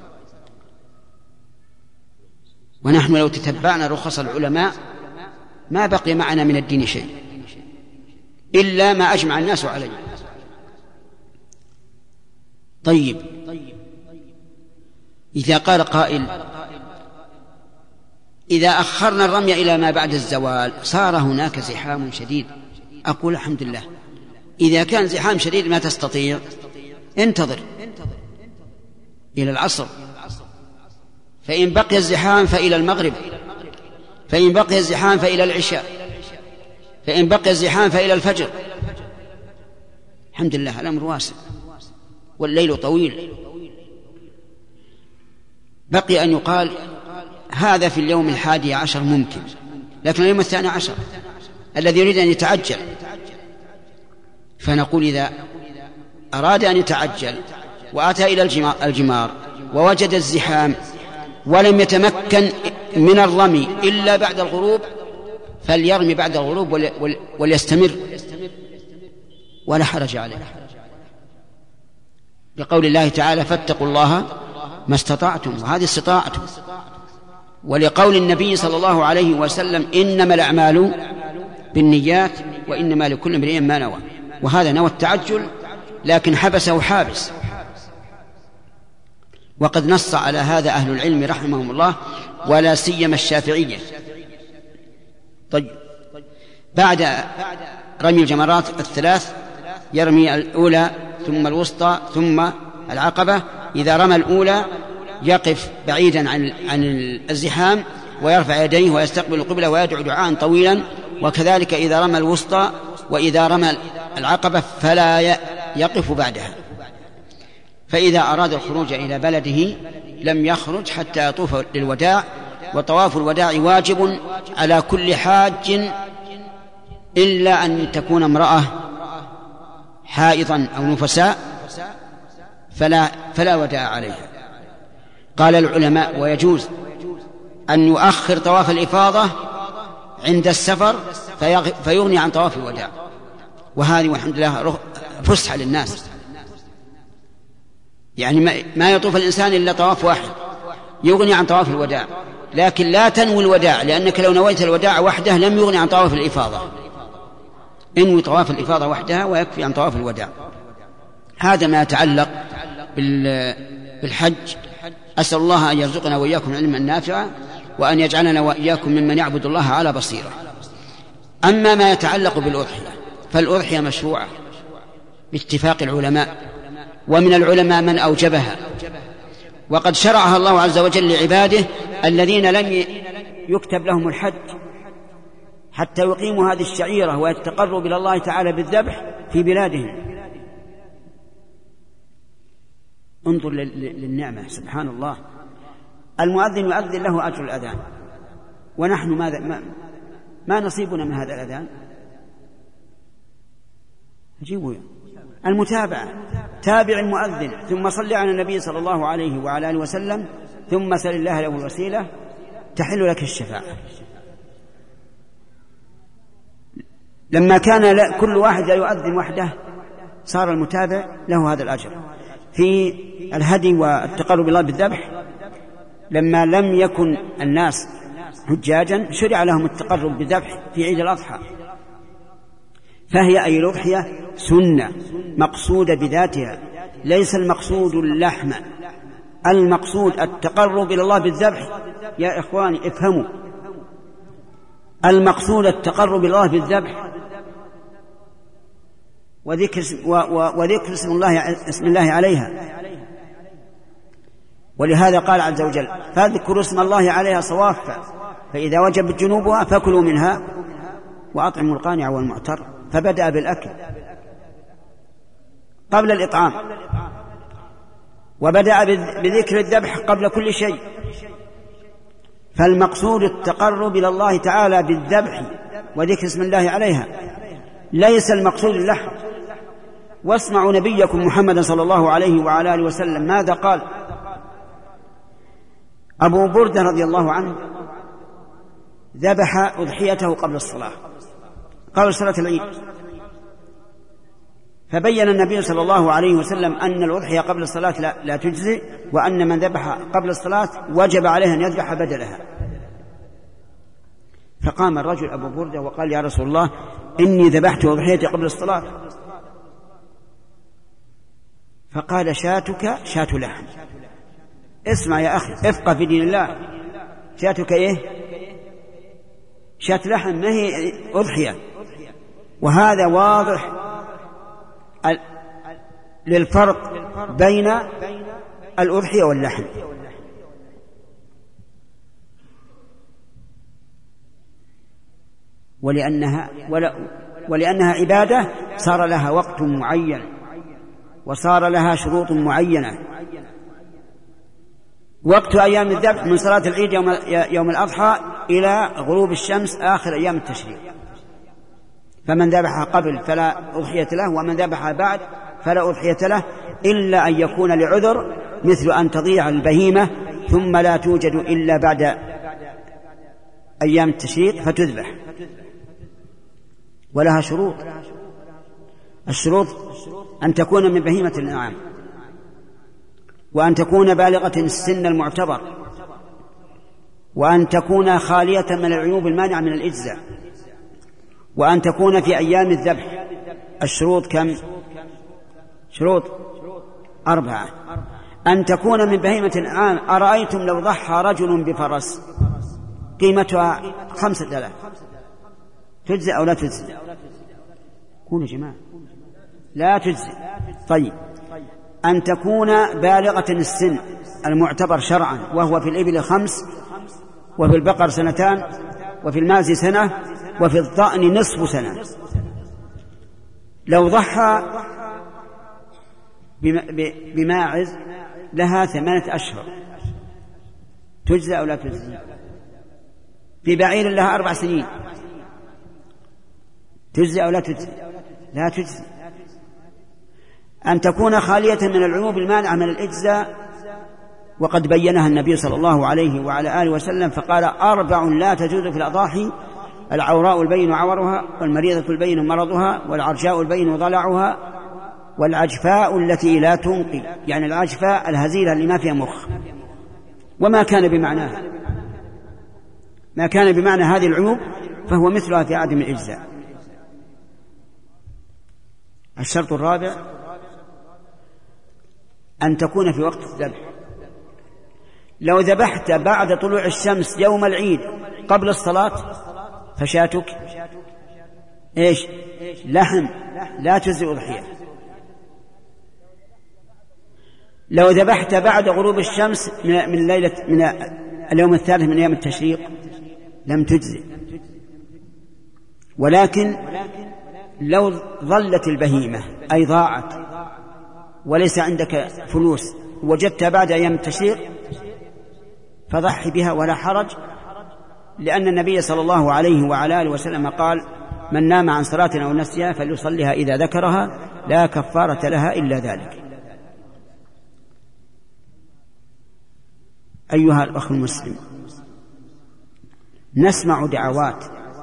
ونحن لو تتبعنا رخص العلماء ما بقي معنا من الدين شيء إلا ما أجمع الناس عليه. طيب، إذا قال قائل إذا أخرنا الرمي إلى ما بعد الزوال صار هناك زحام شديد، أقول الحمد لله. إذا كان زحام شديد ما تستطيع، انتظر إلى العصر، فإن بقي الزحام فإلى المغرب، فإن بقي الزحام فإلى العشاء، فإن بقي الزحام فإلى الفجر. الحمد لله الأمر واسع والليل طويل. بقي أن يقال هذا في اليوم 11 ممكن، لكن اليوم 12 الذي يريد أن يتعجل، فنقول إذا أراد أن يتعجل وأتى إلى الجمار ووجد الزحام ولم يتمكن من الرمي إلا بعد الغروب فليرمي بعد الغروب وليستمر ولا حرج عليه. لقول الله تعالى فاتقوا الله ما استطعتم، وهذه استطاعتم. ولقول النبي صلى الله عليه وسلم إنما الأعمال بالنيات وإنما لكل امرئ ما نوى، وهذا نوى التعجل لكن حبسه حابس. وقد نص على هذا أهل العلم رحمهم الله ولا سيما الشافعية. طيب، بعد رمي الجمرات الثلاث يرمي الأولى ثم الوسطى ثم العقبة. إذا رمى الأولى يقف بعيدا عن الزحام ويرفع يديه ويستقبل القبلة ويدعو دعاء طويلا، وكذلك إذا رمى الوسطى، وإذا رمى العقبة فلا يقف بعدها. فإذا أراد الخروج إلى بلده لم يخرج حتى يطوف للوداع، وطواف الوداع واجب على كل حاج إلا أن تكون امرأة حائضا أو نفساء فلا وداع عليها. قال العلماء ويجوز أن يؤخر طواف الإفاضة عند السفر فيغني عن طواف الوداع، وهذه والحمد لله فسحة للناس. يعني ما يطوف الإنسان إلا طواف واحد يغني عن طواف الوداع، لكن لا تنوي الوداع، لأنك لو نويت الوداع وحده لم يغني عن طواف الإفاضة. انوي طواف الإفاضة وحدها ويكفي عن طواف الوداع. هذا ما يتعلق بالحج. أسأل الله أن يرزقنا وإياكم علما نافعا، وأن يجعلنا وإياكم ممن يعبد الله على بصيرة. أما ما يتعلق بالأضحية فالأضحية مشروعة باتفاق العلماء، ومن العلماء من أوجبها، وقد شرعها الله عز وجل لعباده الذين لم يكتب لهم الحج حتى يقيموا هذه الشعيرة ويتقربوا إلى الله تعالى بالذبح في بلادهم. انظر للنعمة، سبحان الله. المؤذن يؤذن له أجر الأذان، ونحن ما نصيبنا من هذا الأذان؟ أجيبوا المتابعة، تابع المؤذن ثم صل على النبي صلى الله عليه وعلى آله وسلم، ثم سل الله له الوسيلة تحل لك الشفاعة. لما كان كل واحد يؤذن وحده صار المتابع له هذا الأجر. في الهدي والتقرب الله بالذبح لما لم يكن الناس حجاجا شرع لهم التقرب بالذبح في عيد الأضحى، فهي أي الأضحية سنة مقصودة بذاتها، ليس المقصود اللحم، المقصود التقرب إلى الله بالذبح. يا إخواني افهموا، المقصود التقرب إلى الله بالذبح وذكر اسم الله عليها. ولهذا قال عز وجل فاذكروا اسم الله عليها صوافا فإذا وجبت جنوبها فكلوا منها وأطعموا القانع والمعتر. فبدأ بالأكل قبل الإطعام، وبدأ بذكر الذبح قبل كل شيء. فالمقصود التقرب إلى الله تعالى بالذبح وذكر اسم الله عليها، ليس المقصود اللحم. واسمعوا نبيكم محمد صلى الله عليه وعلى آله وسلم ماذا قال. أبو بردة رضي الله عنه ذبح أضحيته قبل الصلاة، قبل صلاة العيد، فبين النبي صلى الله عليه وسلم أن الأضحية قبل الصلاة لا تجزي، وأن من ذبح قبل الصلاة وجب عليه أن يذبح بدلها. فقام الرجل أبو بردة وقال يا رسول الله إني ذبحت أضحيتي قبل الصلاة. فقال شاتك شات لحم. اسمع يا أخي، افقه في دين الله. شاتك إيه؟ شات لحم، ما هي أضحية. وهذا واضح للفرق بين الأضحية واللحم. ولأنها عبادة صار لها وقت معين وصار لها شروط معينة. وقت أيام الذبح من صلاة العيد يوم الأضحى إلى غروب الشمس آخر أيام التشريق. فمن ذبح قبل فلا أضحية له، ومن ذبح بعد فلا أضحية له، إلا أن يكون لعذر مثل أن تضيع البهيمة ثم لا توجد إلا بعد أيام التشريق فتذبح، ولها شروط. الشروط أن تكون من بهيمة الأنعام، وأن تكون بالغة السن المعتبر، وأن تكون خالية من العيوب المانعة من الإجزاء، وأن تكون في أيام الذبح. الشروط كم؟ شروط 4. أن تكون من بهيمة الأنعام. أرأيتم لو ضحى رجل بفرس قيمتها 5000 تجزي أو لا تجزي؟ قولوا يا جماعة. لا تجزي. طيب، أن تكون بالغة السن المعتبر شرعا، وهو في الإبل 5، وفي البقر 2، وفي الماعز 1، وفي الضأن نصف سنة. لو ضحى بماعز لها 8 أشهر تجزى أو لا تجزي؟ في بعير لها 4 سنين تجزي أو لا تجزي؟ لا تجزي. أن تكون خالية من العيوب المانعة من الإجزاء، وقد بينها النبي صلى الله عليه وعلى آله وسلم فقال: 4 لا تجوز في الأضاحي: العوراء البين عورها، والمريضة البين مرضها، والعرجاء البين ضلعها، والعجفاء التي لا تنقي، يعني العجفاء الهزيلة اللي ما فيها مخ. وما كان بمعناها، ما كان بمعنى هذه العيوب فهو مثلها في عدم الإجزاء. الشرط الرابع: أن تكون في وقت الذبح. لو ذبحت بعد طلوع الشمس يوم العيد قبل الصلاة فشاتك إيش؟ لحم، لا تجزئ أضحية. لو ذبحت بعد غروب الشمس من اليوم الثالث من أيام التشريق لم تجزئ. ولكن لو ظلت البهيمة أي ضاعت وليس عندك فلوس وجدتها بعد أيام التشريق فضحي بها ولا حرج، لأن النبي صلى الله عليه وعلى آله وسلم قال: من نام عن صلاة أو نسيها فليصليها إذا ذكرها، لا كفارة لها إلا ذلك. أيها الأخ المسلم، نسمع دعوات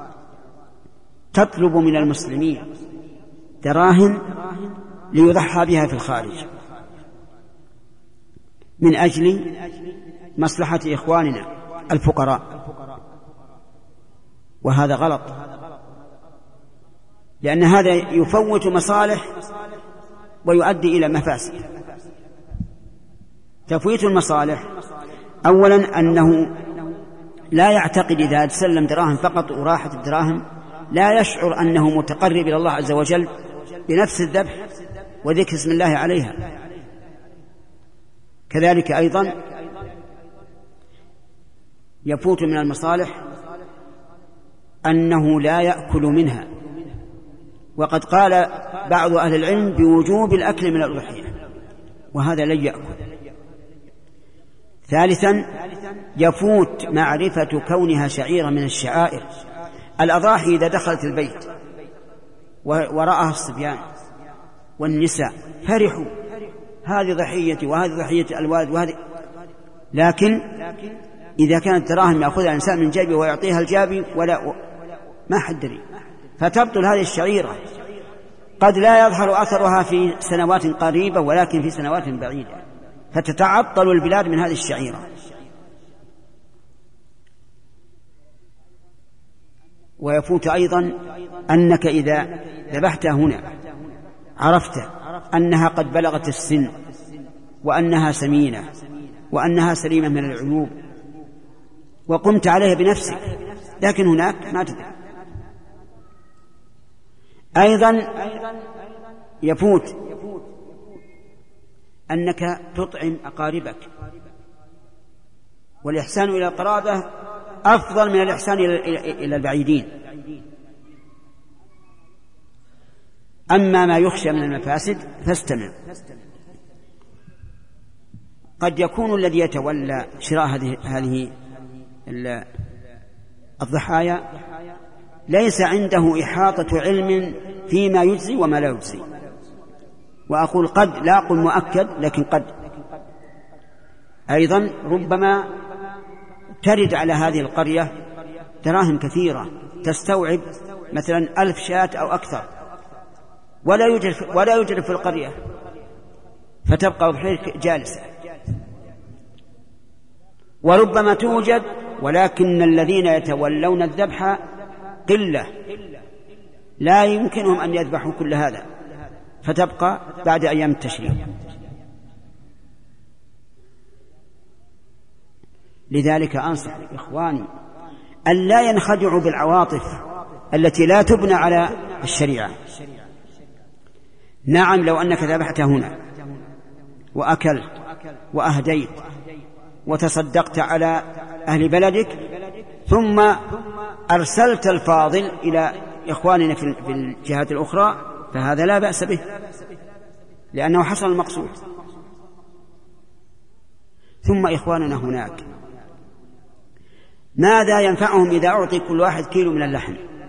تطلب من المسلمين دراهم ليضحى بها في الخارج من أجل مصلحة إخواننا الفقراء، وهذا غلط، لأن هذا يفوت مصالح ويؤدي إلى مفاسد. تفويت المصالح: أولا أنه لا يعتقد إذا سلم دراهم فقط وراحت الدراهم لا يشعر أنه متقرب إلى الله عز وجل بنفس الذبح وذكر اسم الله عليها. كذلك أيضا يفوت من المصالح أنه لا يأكل منها، وقد قال بعض أهل العلم بوجوب الأكل من الأضحية، وهذا لن يأكل. ثالثا يفوت معرفة كونها شعيرة من الشعائر. الأضاحي إذا دخلت البيت ورأها الصبيان والنساء فرحوا: هذه ضحيتي وهذه ضحية الوالد وهذه. لكن إذا كانت دراهم يأخذها الإنسان من جيبه ويعطيها الجابي ولا ما حد دري، فتبطل هذه الشعيرة. قد لا يظهر أثرها في سنوات قريبة ولكن في سنوات بعيدة، فتتعطل البلاد من هذه الشعيرة. ويفوت أيضا أنك إذا ذبحتها هنا عرفت أنها قد بلغت السن وأنها سمينة وأنها سليمة من العيوب وقمت عليها بنفسك، لكن هناك ما تدري. أيضا يفوت أنك تطعم أقاربك، والإحسان إلى القرابة أفضل من الإحسان إلى البعيدين. أما ما يخشى من المفاسد فاستمع. قد يكون الذي يتولى شراء هذه الضحايا ليس عنده إحاطة علم فيما يجزي وما لا يجزي، وأقول قد، لا أقول مؤكد، لكن قد. أيضا ربما ترد على هذه القرية دراهم كثيرة تستوعب مثلا 1000 شاة أو أكثر، ولا يوجد في القرية، فتبقى بحيرك جالسة وربما توجد، ولكن الذين يتولون الذبح قلة لا يمكنهم أن يذبحوا كل هذا، فتبقى بعد أيام التشريق. لذلك أنصح إخواني أن لا ينخدعوا بالعواطف التي لا تبنى على الشريعة. نعم، لو أنك ذبحت هنا وأكلت وأهديت وتصدقت على أهل بلدك ثم أرسلت الفاضل إلى إخواننا في الجهات الأخرى، فهذا لا بأس به لأنه حصل المقصود. ثم إخواننا هناك ماذا ينفعهم إذا أعطي كل واحد كيلو من اللحم؟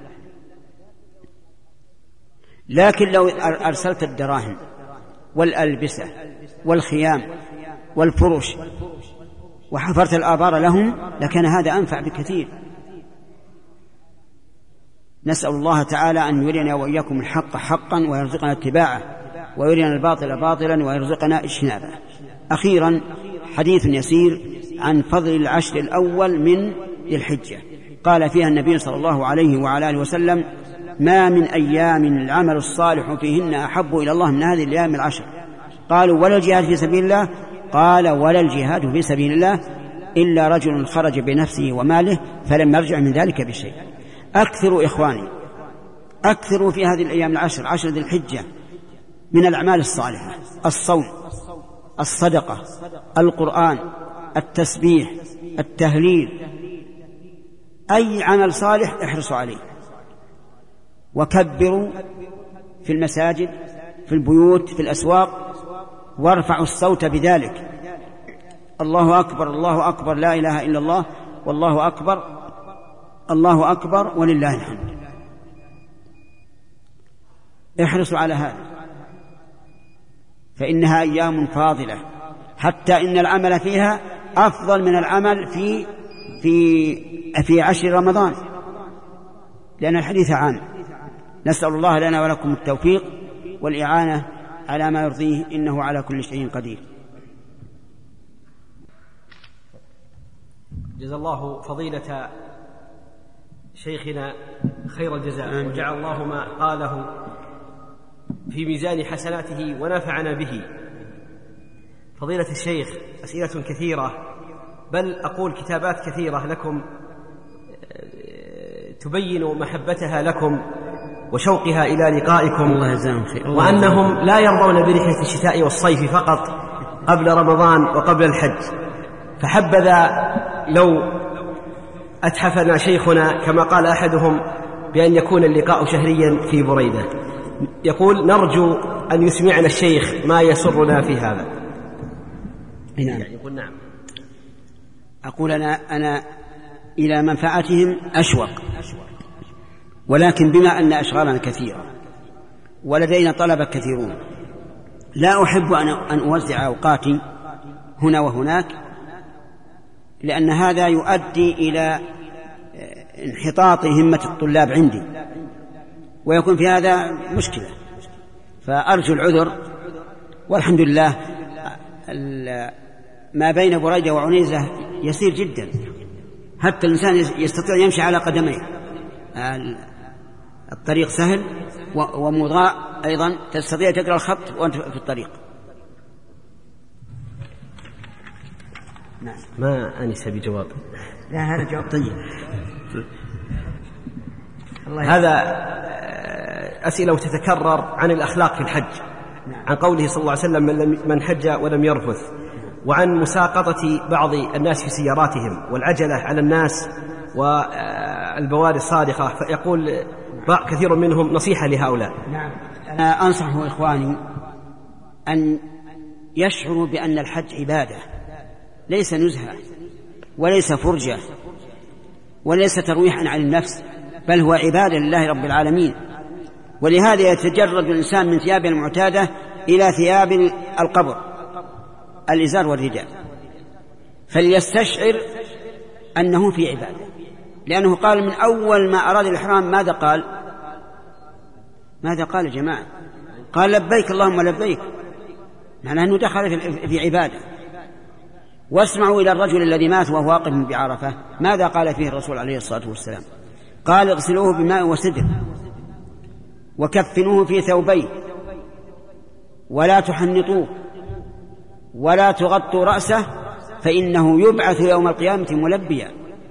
لكن لو أرسلت الدراهم والألبسة والخيام والفرش وحفرت الآبار لهم لكان هذا أنفع بكثير. نسأل الله تعالى أن يرينا وإياكم الحق حقا ويرزقنا اتباعه، ويرينا الباطل باطلا ويرزقنا اجتنابه. أخيرا حديث يسير عن فضل العشر الأول من ذي الحجة. قال فيها النبي صلى الله عليه وعلى آله وسلم: ما من أيام العمل الصالح فيهن أحب إلى الله من هذه الأيام العشر. قالوا: ولا الجهاد في سبيل الله؟ قال: ولا الجهاد في سبيل الله إلا رجل خرج بنفسه وماله فلم يرجع من ذلك بشيء. أكثروا إخواني، أكثروا في هذه الأيام العشر، عشر ذي الحجة، من الأعمال الصالحة: الصوم، الصدقة، القرآن، التسبيح، التهليل، أي عمل صالح احرصوا عليه. وكبروا في المساجد، في البيوت، في الأسواق، وارفعوا الصوت بذلك: الله أكبر، الله أكبر، لا إله إلا الله، والله أكبر، الله أكبر ولله الحمد. احرصوا على هذا، فإنها أيام فاضلة، حتى إن العمل فيها أفضل من العمل في عشر رمضان، لأن الحديث عام. نسأل الله لنا ولكم التوفيق والإعانة على ما يرضيه، إنه على كل شيء قدير. جزا الله فضيلة شيخنا خير الجزاء، وجعل الله ما قاله في ميزان حسناته ونفعنا به. فضيلة الشيخ، أسئلة كثيرة، بل أقول كتابات كثيرة لكم تبين محبتها لكم وشوقها إلى لقائكم، وأنهم لا يرضون برحلة الشتاء والصيف فقط قبل رمضان وقبل الحج. فحبذا لو أتحفنا شيخنا كما قال أحدهم بأن يكون اللقاء شهريا في بريدة. يقول: نرجو أن يسمعنا الشيخ ما يسرنا في هذا. نعم. يقول: نعم. أقول أنا إلى منفعتهم أشوق، ولكن بما أن أشغالنا كثيرة ولدينا طلبة كثيرون، لا أحب أن أوزع أوقاتي هنا وهناك، لأن هذا يؤدي إلى انحطاط همة الطلاب عندي، ويكون في هذا مشكلة. فأرجو العذر، والحمد لله ما بين بريدة وعنيزة يسير جدا، حتى الإنسان يستطيع يمشي على قدميه، الطريق سهل ومضاء أيضا، تستطيع تقرأ الخط وأنت في الطريق. نعم. ما أنس بجواب. لا، هذا جواب طيب. هذا أسئلة تتكرر عن الأخلاق في الحج. عن قوله صلى الله عليه وسلم: من حج ولم يرفث، وعن مساقطة بعض الناس في سياراتهم، والعجلة على الناس، والبواري الصارخة. فيقول كثير منهم نصيحة لهؤلاء. نعم. أنا أنصح إخواني أن يشعروا بأن الحج عبادة، ليس نزهة وليس فرجة وليس ترويحا عن النفس، بل هو عبادة لله رب العالمين. ولهذا يتجرد الإنسان من ثيابه المعتادة إلى ثياب القبر، الإزار والرداء، فليستشعر أنه في عبادة، لأنه قال من أول ما أراد الإحرام ماذا قال؟ ماذا قال يا جماعة؟ قال: لبيك اللهم لبيك، معناه أنه دخل في عبادة. واسمعوا إلى الرجل الذي مات وهو واقف بعرفة ماذا قال فيه الرسول عليه الصلاة والسلام؟ قال اغسلوه بماء وسدر وكفنوه في ثوبين ولا تحنطوه ولا تغطوا رأسه فإنه يبعث يوم القيامة ملبيا.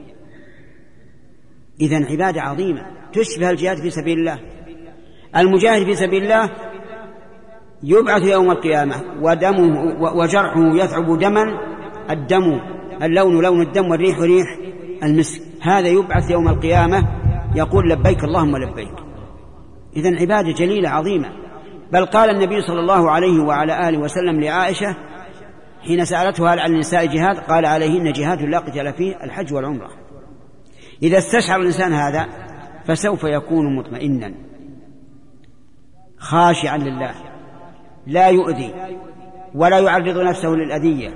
إذن عبادة عظيمة تشبه الجهاد في سبيل الله. المجاهد في سبيل الله يبعث يوم القيامة ودمه وجرحه يثعب دما، الدم اللون لون الدم والريح ريح المسك، هذا يبعث يوم القيامة يقول لبيك اللهم لبيك. إذن عبادة جليلة عظيمة. بل قال النبي صلى الله عليه وعلى آله وسلم لعائشة حين سألته هل على النساء جهاد؟ قال عليهن جهاد لا قتال فيه الحج والعمرة. إذا استشعر الإنسان هذا فسوف يكون مطمئنا خاشعا لله لا يؤذي ولا يعرض نفسه للأذية.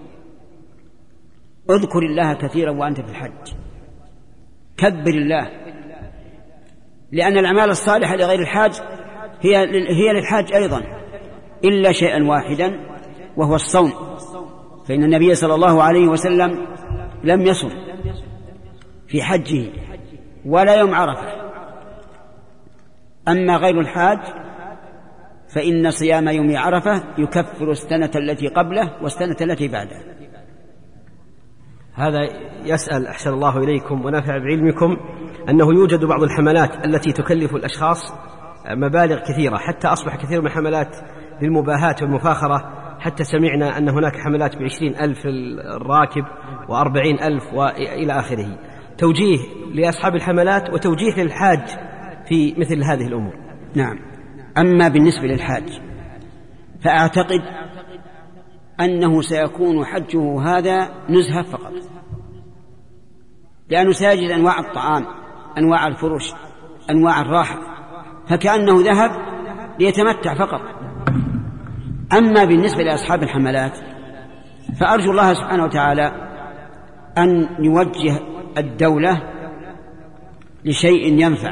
اذكر الله كثيرا وأنت في الحج، كبر الله، لأن الأعمال الصالحة لغير الحاج هي للحاج أيضا إلا شيئا واحدا وهو الصوم، فإن النبي صلى الله عليه وسلم لم يصم في حجه ولا يوم عرفة. أما غير الحاج فإن صيام يوم عرفة يكفر السنة التي قبله والسنة التي بعده. هذا يسأل أحسن الله إليكم ونافع بعلمكم أنه يوجد بعض الحملات التي تكلف الأشخاص مبالغ كثيرة، حتى أصبح كثير من الحملات للمباهاة والمفاخرة، حتى سمعنا أن هناك حملات ب20,000 الراكب و40,000 وإلى آخره. توجيه لأصحاب الحملات وتوجيه للحاج في مثل هذه الأمور. نعم. أما بالنسبة للحاج فأعتقد أنه سيكون حجه هذا نزهة فقط، لأنه سيجد أنواع الطعام، أنواع الفرش، أنواع الراحة، فكأنه ذهب ليتمتع فقط. أما بالنسبة لأصحاب الحملات فأرجو الله سبحانه وتعالى أن يوجه الدولة لشيء ينفع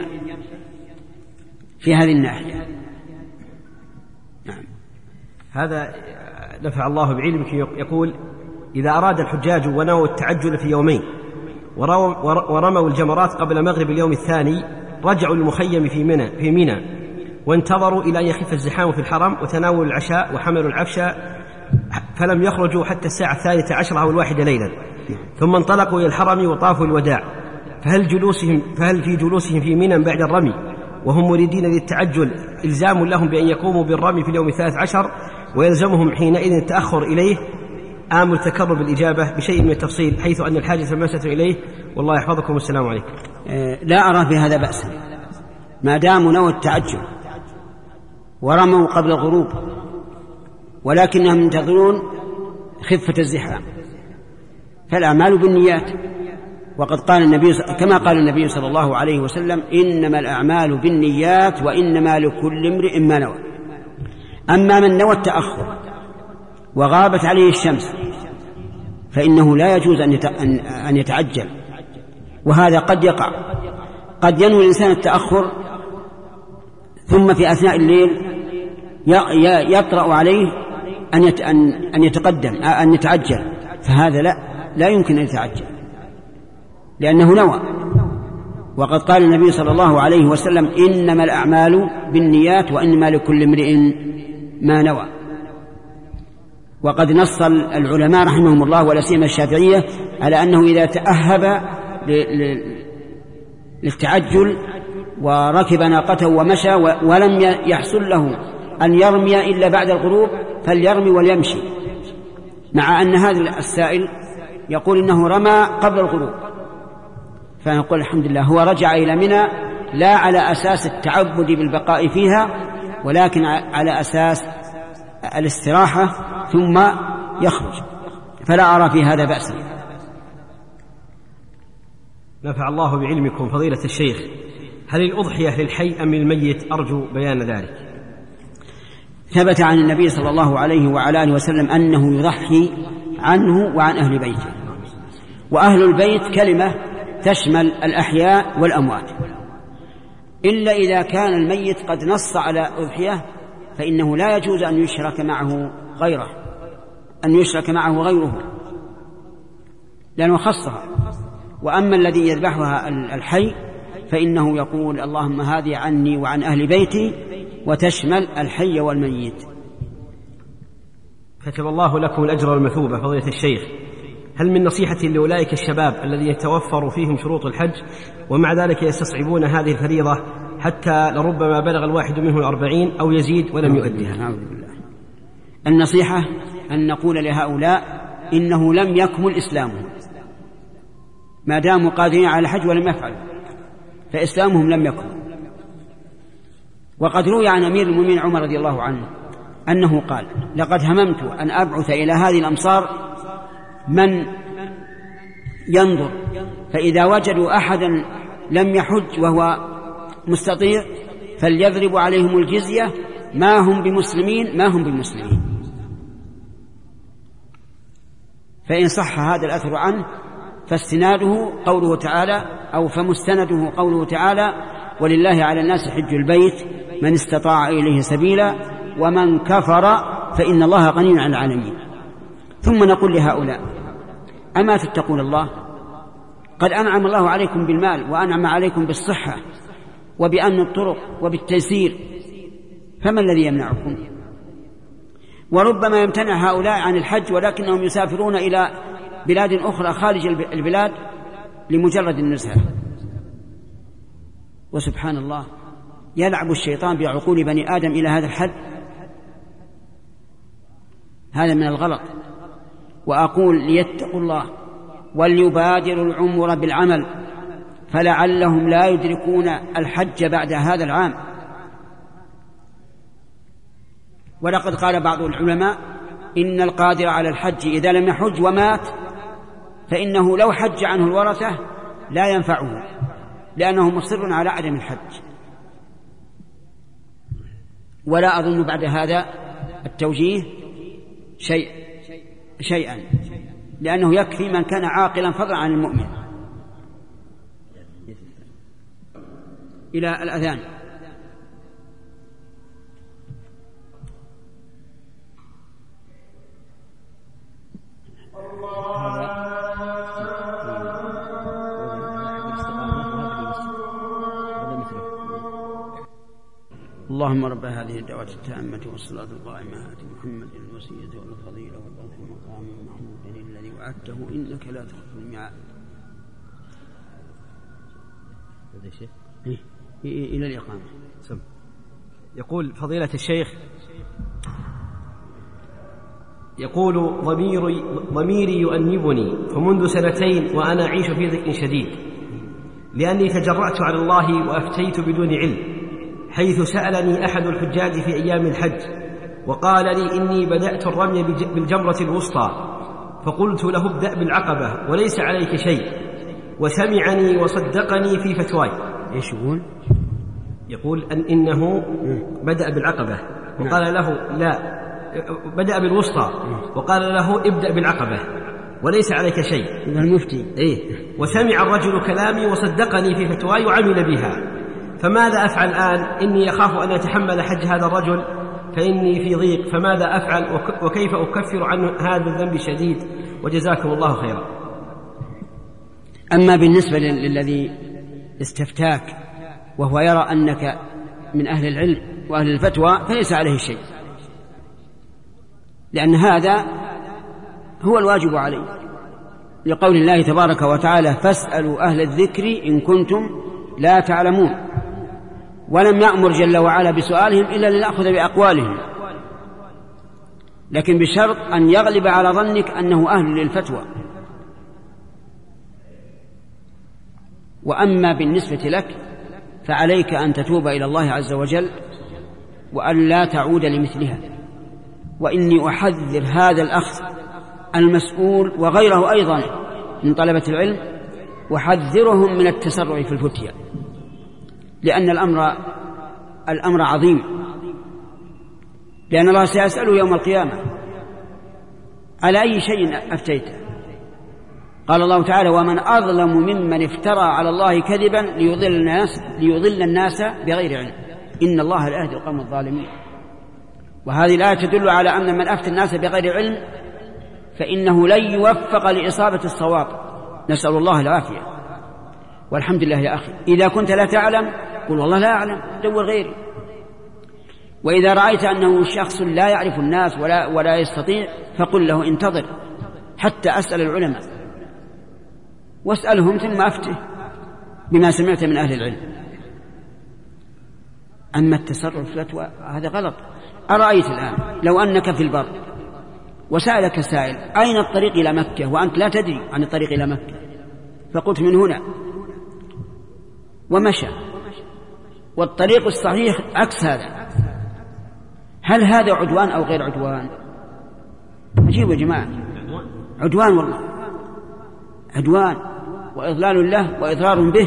في هذه الناحية. نعم. هذا نفع الله بعلمك يقول إذا أراد الحجاج ونووا التعجل في يومين ورموا الجمرات قبل مغرب اليوم الثاني رجعوا المخيم في منى وانتظروا إلى أن يخف الزحام في الحرم وتناولوا العشاء وحملوا العفش فلم يخرجوا حتى الساعة 12 أو 1 ليلا، ثم انطلقوا إلى الحرم وطافوا الوداع، فهل في جلوسهم في منى بعد الرمي وهم مريدين للتعجل إلزام لهم بأن يقوموا بالرمي في اليوم 13 ويلزمهم حينئذ التأخر إليه؟ آمل تكرر بالإجابة بشيء من التفصيل حيث أن الحاجة ماسة إليه، والله يحفظكم والسلام عليكم. لا أرى في هذا بأسا ما داموا نووا التعجل ورموا قبل الغروب، ولكنهم ينتظرون خفة الزحام، فالأعمال بالنيات. وقد قال النبي كما قال النبي صلى الله عليه وسلم إنما الأعمال بالنيات وإنما لكل امرئ ما نوى. أما من نوى التأخر وغابت عليه الشمس فإنه لا يجوز أن يتعجل، وهذا قد يقع. قد ينوي الإنسان التأخر ثم في أثناء الليل يطرأ عليه أن يتقدم أن يتعجل، فهذا لا يمكن أن يتعجل لأنه نوى. وقد قال النبي صلى الله عليه وسلم إنما الأعمال بالنيات وإنما لكل امرئ ما نوى. وقد نص العلماء رحمهم الله ولا سيما الشافعية على أنه إذا تأهب للتعجل وركب ناقته ومشى ولم يحصل له أن يرمي إلا بعد الغروب فليرمي وليمشي، مع أن هذا السائل يقول إنه رمى قبل الغروب، فنقول الحمد لله هو رجع إلى منى لا على أساس التعبد بالبقاء فيها ولكن على أساس الاستراحة ثم يخرج، فلا أرى في هذا بأسا. نفع الله بعلمكم فضيلة الشيخ، هل الأضحية للحي أم للميت؟ أرجو بيان ذلك. ثبت عن النبي صلى الله عليه وعلى آله وسلم أنه يضحي عنه وعن أهل بيته، وأهل البيت كلمة تشمل الأحياء والأموات، إلا إذا كان الميت قد نص على أضحية فإنه لا يجوز أن يشرك معه غيره، لأنه خصها. وأما الذي يذبحها الحي فإنه يقول اللهم هذه عني وعن أهل بيتي، وتشمل الحي والميت. كتب الله لكم الأجر والمثوبة. فضيلة الشيخ، هل من نصيحة لأولئك الشباب الذين يتوفر فيهم شروط الحج ومع ذلك يستصعبون هذه الفريضة حتى لربما بلغ الواحد منهم 40 أو يزيد ولم يؤدها؟ نعوذ بالله. النصيحة أن نقول لهؤلاء إنه لم يكمل إسلامهم، ما داموا قادرين على الحج ولم يفعلوا فإسلامهم لم يكمل. وقد روي عن أمير المؤمنين عمر رضي الله عنه أنه قال لقد هممت أن أبعث إلى هذه الأمصار من ينظر، فإذا وجدوا أحدا لم يحج وهو مستطيع فليضربوا عليهم الجزية، ما هم بمسلمين. فإن صح هذا الأثر عنه فاستناده قوله تعالى، أو فمستنده قوله تعالى ولله على الناس حج البيت من استطاع إليه سبيلا ومن كفر فإن الله غني عن العالمين. ثم نقول لهؤلاء أما تتقون الله؟ قد أنعم الله عليكم بالمال وأنعم عليكم بالصحة وبأمن الطرق وبالتيسير، فما الذي يمنعكم؟ وربما يمتنع هؤلاء عن الحج ولكنهم يسافرون إلى بلاد أخرى خارج البلاد لمجرد النزهة. وسبحان الله يلعب الشيطان بعقول بني آدم إلى هذا الحد، هذا من الغلط. وأقول ليتقوا الله وليبادروا العمر بالعمل فلعلهم لا يدركون الحج بعد هذا العام. ولقد قال بعض العلماء إن القادر على الحج إذا لم يحج ومات فإنه لو حج عنه الورثة لا ينفعه لأنه مصر على عدم الحج. ولا أظن بعد هذا التوجيه شيئا، لأنه يكفي من كان عاقلا فضلا عن المؤمن. إلى الأذان. اللهم رب هذه الدعوة التامة والصلاة القائمة آت محمد الوسيلة والفضيلة والبعث مقام محمود الذي وعدته إنك لا تخلف الميعاد. إلى الإقامة. يقول فضيلة الشيخ، يقول ضميري يؤنبني فمنذ 2 وأنا أعيش في ضيق شديد لأني تجرأت على الله وأفتيت بدون علم، حيث سألني أحد الحجاج في أيام الحج وقال لي إني بدأت الرمي بالجمرة الوسطى، فقلت له ابدأ بالعقبة وليس عليك شيء، وسمعني وصدقني في فتواي. إيش يقول إنه بدأ بالعقبة وقال له لا، بدأ بالوسطى وقال له ابدأ بالعقبة وليس عليك شيء. المفتي وسمع الرجل كلامي وصدقني في فتواي وعمل بها، فماذا أفعل الآن؟ إني أخاف أن أتحمل حج هذا الرجل فإني في ضيق، فماذا أفعل وكيف أكفر عن هذا الذنب الشديد؟ وجزاكم الله خيرا. أما بالنسبة للذي استفتاك وهو يرى أنك من أهل العلم وأهل الفتوى فليس عليه شيء، لأن هذا هو الواجب عليه، لقول الله تبارك وتعالى فاسألوا أهل الذكر إن كنتم لا تعلمون. ولم يأمر جل وعلا بسؤالهم إلا لنأخذ بأقوالهم، لكن بشرط أن يغلب على ظنك أنه أهل للفتوى. وأما بالنسبة لك فعليك أن تتوب إلى الله عز وجل وأن لا تعود لمثلها. وإني أحذر هذا الأخ المسؤول وغيره أيضا من طلبة العلم، وحذرهم من التسرع في الفتية، لأن الأمر عظيم، لأن الله سيسأله يوم القيامة على أي شيء أفتيته. قال الله تعالى ومن أظلم ممن افترى على الله كذبا ليضل الناس بغير علم إن الله لا يهدي القوم الظالمين. وهذه الآية تدل على أن من أفتى الناس بغير علم فإنه لن يوفق لإصابة الصواب، نسأل الله العافية. والحمد لله يا أخي، إذا كنت لا تعلم قل والله لا أعلم، دور غيري. وإذا رأيت أنه شخص لا يعرف الناس ولا يستطيع فقل له انتظر حتى أسأل العلماء، واسألهم ثم أفتح بما سمعت من أهل العلم. أما التصرف فتوى هذا غلط. أرأيت الآن لو أنك في البر وسألك سائل أين الطريق إلى مكة وأنت لا تدري عن الطريق إلى مكة، فقلت من هنا ومشى، والطريق الصحيح عكس هذا، هل هذا عدوان أو غير عدوان؟ عجيب يا جماعة، عدوان والله، عدوان وإضلال له وإضرار به.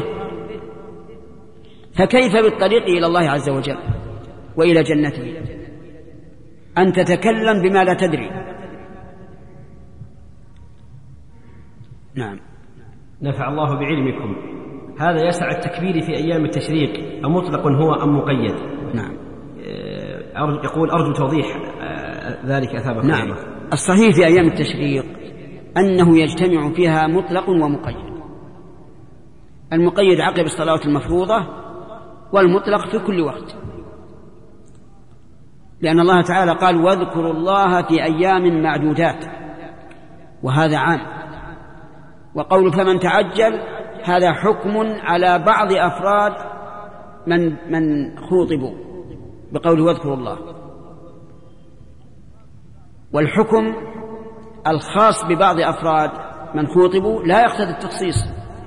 فكيف بالطريق إلى الله عز وجل وإلى جنته أن تتكلم بما لا تدري؟ نعم. نفع الله بعلمكم. هذا يسع التكبير في أيام التشريق أمطلق هو أم مقيد؟ نعم. يقول أرجو توضيح ذلك أثابكم. نعم. الصحيح في أيام التشريق أنه يجتمع فيها مطلق ومقيد. المقيد عقب الصلاة المفروضة، والمطلق في كل وقت، لأن الله تعالى قال واذكروا الله في أيام معدودات، وهذا عام. وقول فمن تعجل هذا حكم على بعض أفراد من خوطبوا بقوله واذكروا الله، والحكم الخاص ببعض أفراد من خوطبوا لا يقتضي التخصيص.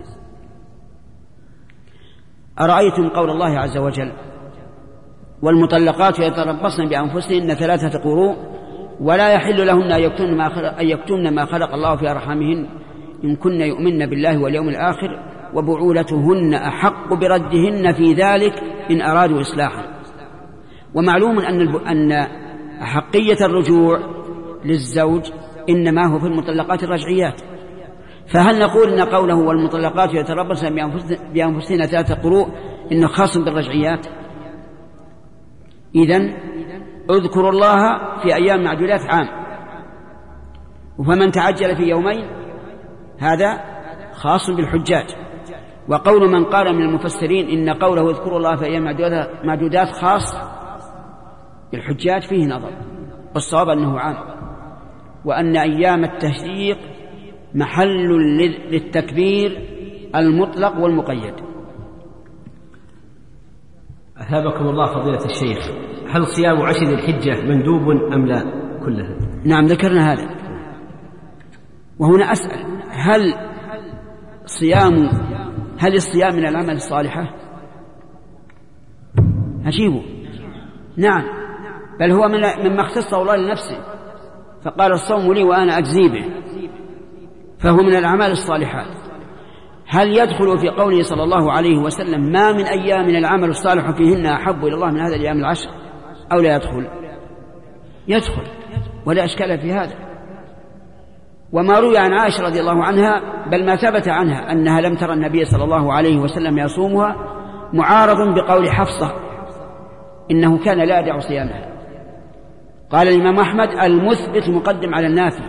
أرأيتم قول الله عز وجل والمطلقات يتربصن بأنفسهن 3 قروء ولا يحل لهن أن يكتمن ما خلق الله في أرحامهن إن كن يؤمن بالله واليوم الآخر وبعولتهن أحق بردهن في ذلك إن أرادوا إصلاحا. ومعلوم أن أحقية الرجوع للزوج إنما هو في المطلقات الرجعيات، فهل نقول إن قوله والمطلقات يتربصن بأنفسهن 3 قروء إنه خاص بالرجعيات؟ إذن اذكروا الله في أيام معدودات عام، وفمن تعجل في يومين هذا خاص بالحجاج. وقول من قال من المفسرين إن قوله اذكروا الله في أيام معدودات خاص بالحجاج فيه نظر، والصواب أنه عام، وأن أيام التشريق محل للتكبير المطلق والمقيد. أثابكم الله فضيلة الشيخ، هل صيام 10 ذي الحجة مندوب أم لا كلها؟ نعم ذكرنا هذا. وهنا أسأل هل الصيام من العمل الصالحة؟ أجيبه نعم، بل هو مما اختصه الله لنفسه، فقال الصوم لي وأنا أجزي به، فهو من الأعمال الصالحات. هل يدخل في قوله صلى الله عليه وسلم ما من أيام العمل الصالح فيهن أحب إلى الله من هذا الأيام العشر، أو لا يدخل؟ يدخل ولا أشكال في هذا. وما روي عن عائشة رضي الله عنها بل ما ثبت عنها أنها لم ترى النبي صلى الله عليه وسلم يصومها معارض بقول حفصة إنه كان لا يدع صيامها. قال الإمام أحمد المثبت مقدم على النافي،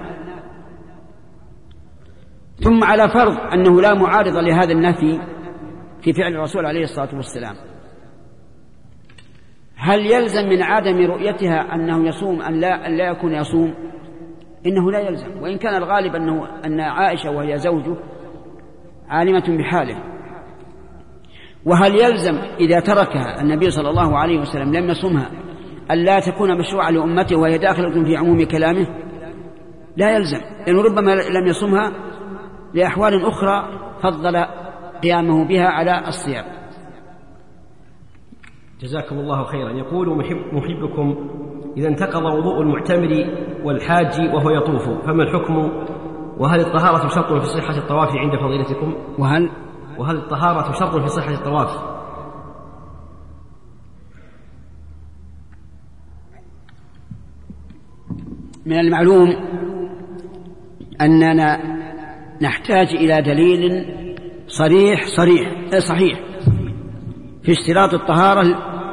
ثم على فرض أنه لا معارض لهذا النفي في فعل الرسول عليه الصلاة والسلام، هل يلزم من عدم رؤيتها أنه يصوم أن لا يكون يصوم؟ إنه لا يلزم، وإن كان الغالب أن عائشة وهي زوجه عالمة بحاله. وهل يلزم إذا تركها النبي صلى الله عليه وسلم لم يصومها أن لا تكون مشروعة لأمته وهي داخلة في عموم كلامه؟ لا يلزم، لأنه ربما لم يصومها لأحوال أخرى فضل قيامه بها على الصيام. جزاكم الله خيرا. يقول محبكم إذا انتقض وضوء المعتمر والحاج وهو يطوف فما الحكم؟ وهل الطهارة شرط في صحة الطواف عند فضيلتكم؟ وهل الطهارة شرط في صحة الطواف؟ من المعلوم أننا نحتاج إلى دليل صحيح في اشتراط الطهارة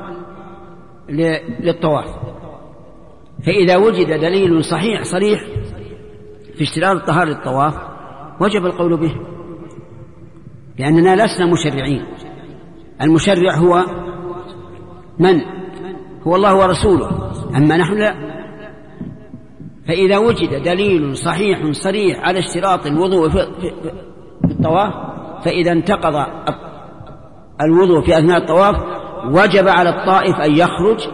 للطواف. فإذا وجد دليل صريح في اشتراط الطهارة للطواف وجب القول به، لأننا لسنا مشرعين. المشرع هو من؟ هو الله ورسوله، أما نحن لا. فإذا وجد دليل صحيح صريح على اشتراط الوضوء في الطواف، فإذا انتقض الوضوء في أثناء الطواف وجب على الطائف أن يخرج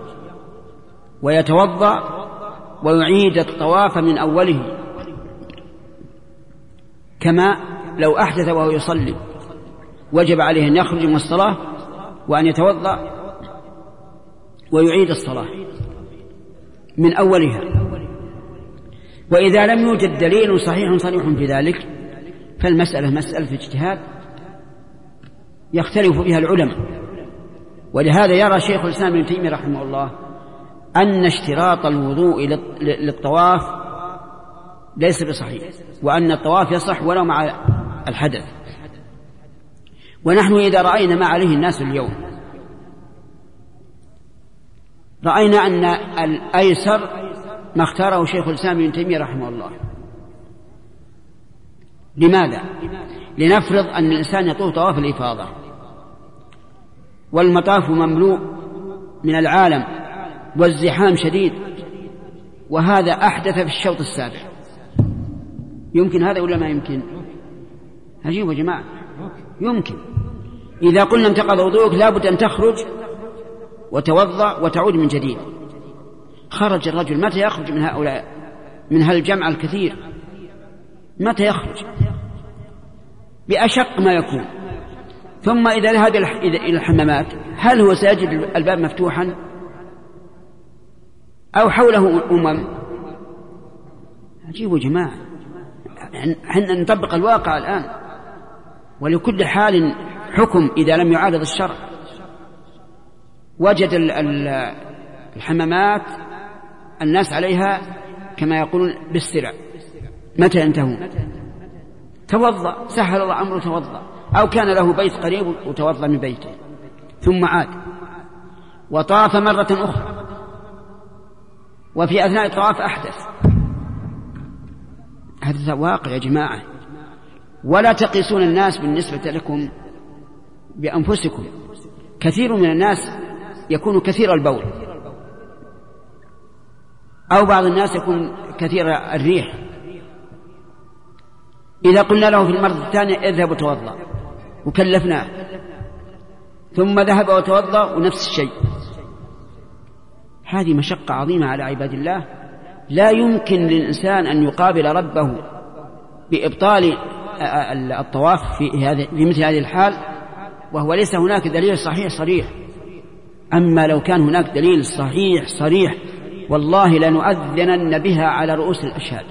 ويتوضأ ويعيد الطواف من أوله، كما لو أحدث وهو يصلي وجب عليه أن يخرج من الصلاة وأن يتوضأ ويعيد الصلاة من أولها. وإذا لم يوجد دليل صحيح صريح في ذلك فالمسألة مسألة اجتهاد يختلف فيها العلماء. ولهذا يرى شيخ الإسلام ابن تيمية رحمه الله أن اشتراط الوضوء للطواف ليس بصحيح، وأن الطواف يصح ولو مع الحدث. ونحن إذا رأينا ما عليه الناس اليوم رأينا أن الأيسر ما اختاره شيخ الإسلام ابن تيمية رحمه الله. لماذا؟ لنفرض أن الإنسان يطوف طواف الإفاضة والمطاف مملوء من العالم والزحام شديد، وهذا أحدث في الشوط السابع. يمكن هذا ولا ما يمكن؟ عجيب يا جماعة، يمكن. إذا قلنا انتقض وضوءك لابد أن تخرج وتوضأ وتعود من جديد. خرج الرجل، متى يخرج من هؤلاء من هالجمع الكثير؟ متى يخرج؟ بأشق ما يكون. ثم إذا ذهب إلى الحمامات هل هو سيجد الباب مفتوحا أو حوله عجيب يا جماعة. حنا نطبق الواقع الآن، ولكل حال حكم إذا لم يعارض الشرع. وجد الحمامات الناس عليها كما يقولون بالسرع، متى ينتهون؟ توضأ، سهل الله أمره، توضأ. أو كان له بيت قريب وتوضأ من بيته ثم عاد وطاف مرة أخرى، وفي أثناء الطواف أحدث. هذا واقع يا جماعة. ولا تقيسون الناس بالنسبة لكم بأنفسكم. كثير من الناس يكون كثير البول، أو بعض الناس يكون كثير الريح. إذا قلنا له في المرة الثانية اذهب وتوضأ وكلفناه، ثم ذهب وتوضأ ونفس الشيء، هذه مشقة عظيمة على عباد الله. لا يمكن للإنسان أن يقابل ربه بإبطال الطواف في مثل هذه الحال وهو ليس هناك دليل صحيح صريح. أما لو كان هناك دليل صحيح صريح والله لنؤذنن بها على رؤوس الأشهاد.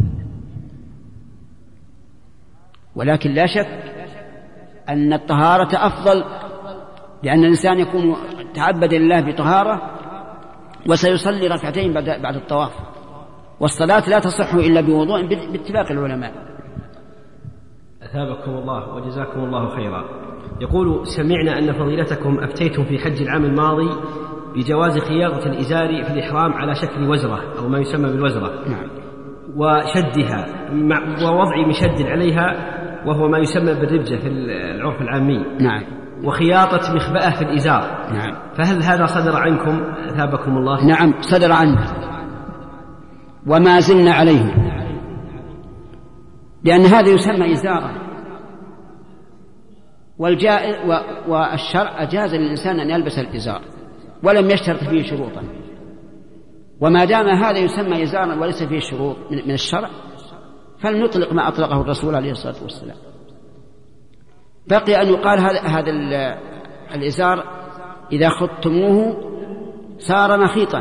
ولكن لا شك أن الطهارة أفضل، لأن الإنسان يكون تعبد لله بطهارة وسيصلي ركعتين بعد الطواف، والصلاة لا تصح إلا بوضوء باتفاق العلماء. أثابكم الله وجزاكم الله خيرا. يقول: سمعنا أن فضيلتكم أفتيتم في حج العام الماضي بجواز خياطة الإزار في الإحرام على شكل وزرة أو ما يسمى بالوزرة. نعم. وشدها ووضع مشد عليها وهو ما يسمى بالربجة في العرف العامي. نعم. وخياطة مخبأة في الإزار. نعم. فهل هذا صدر عنكم أثابكم الله؟ نعم صدر عنه وما زلنا عليه، لأن هذا يسمى إزارا، والشرع أجاز للإنسان أن يلبس الإزار ولم يشترط فيه شروطا. وما دام هذا يسمى إزارا وليس فيه شروط من الشرع فلنطلق ما أطلقه الرسول عليه الصلاة والسلام. بقي أن يقال هذا الإزار إذا خضتموه صار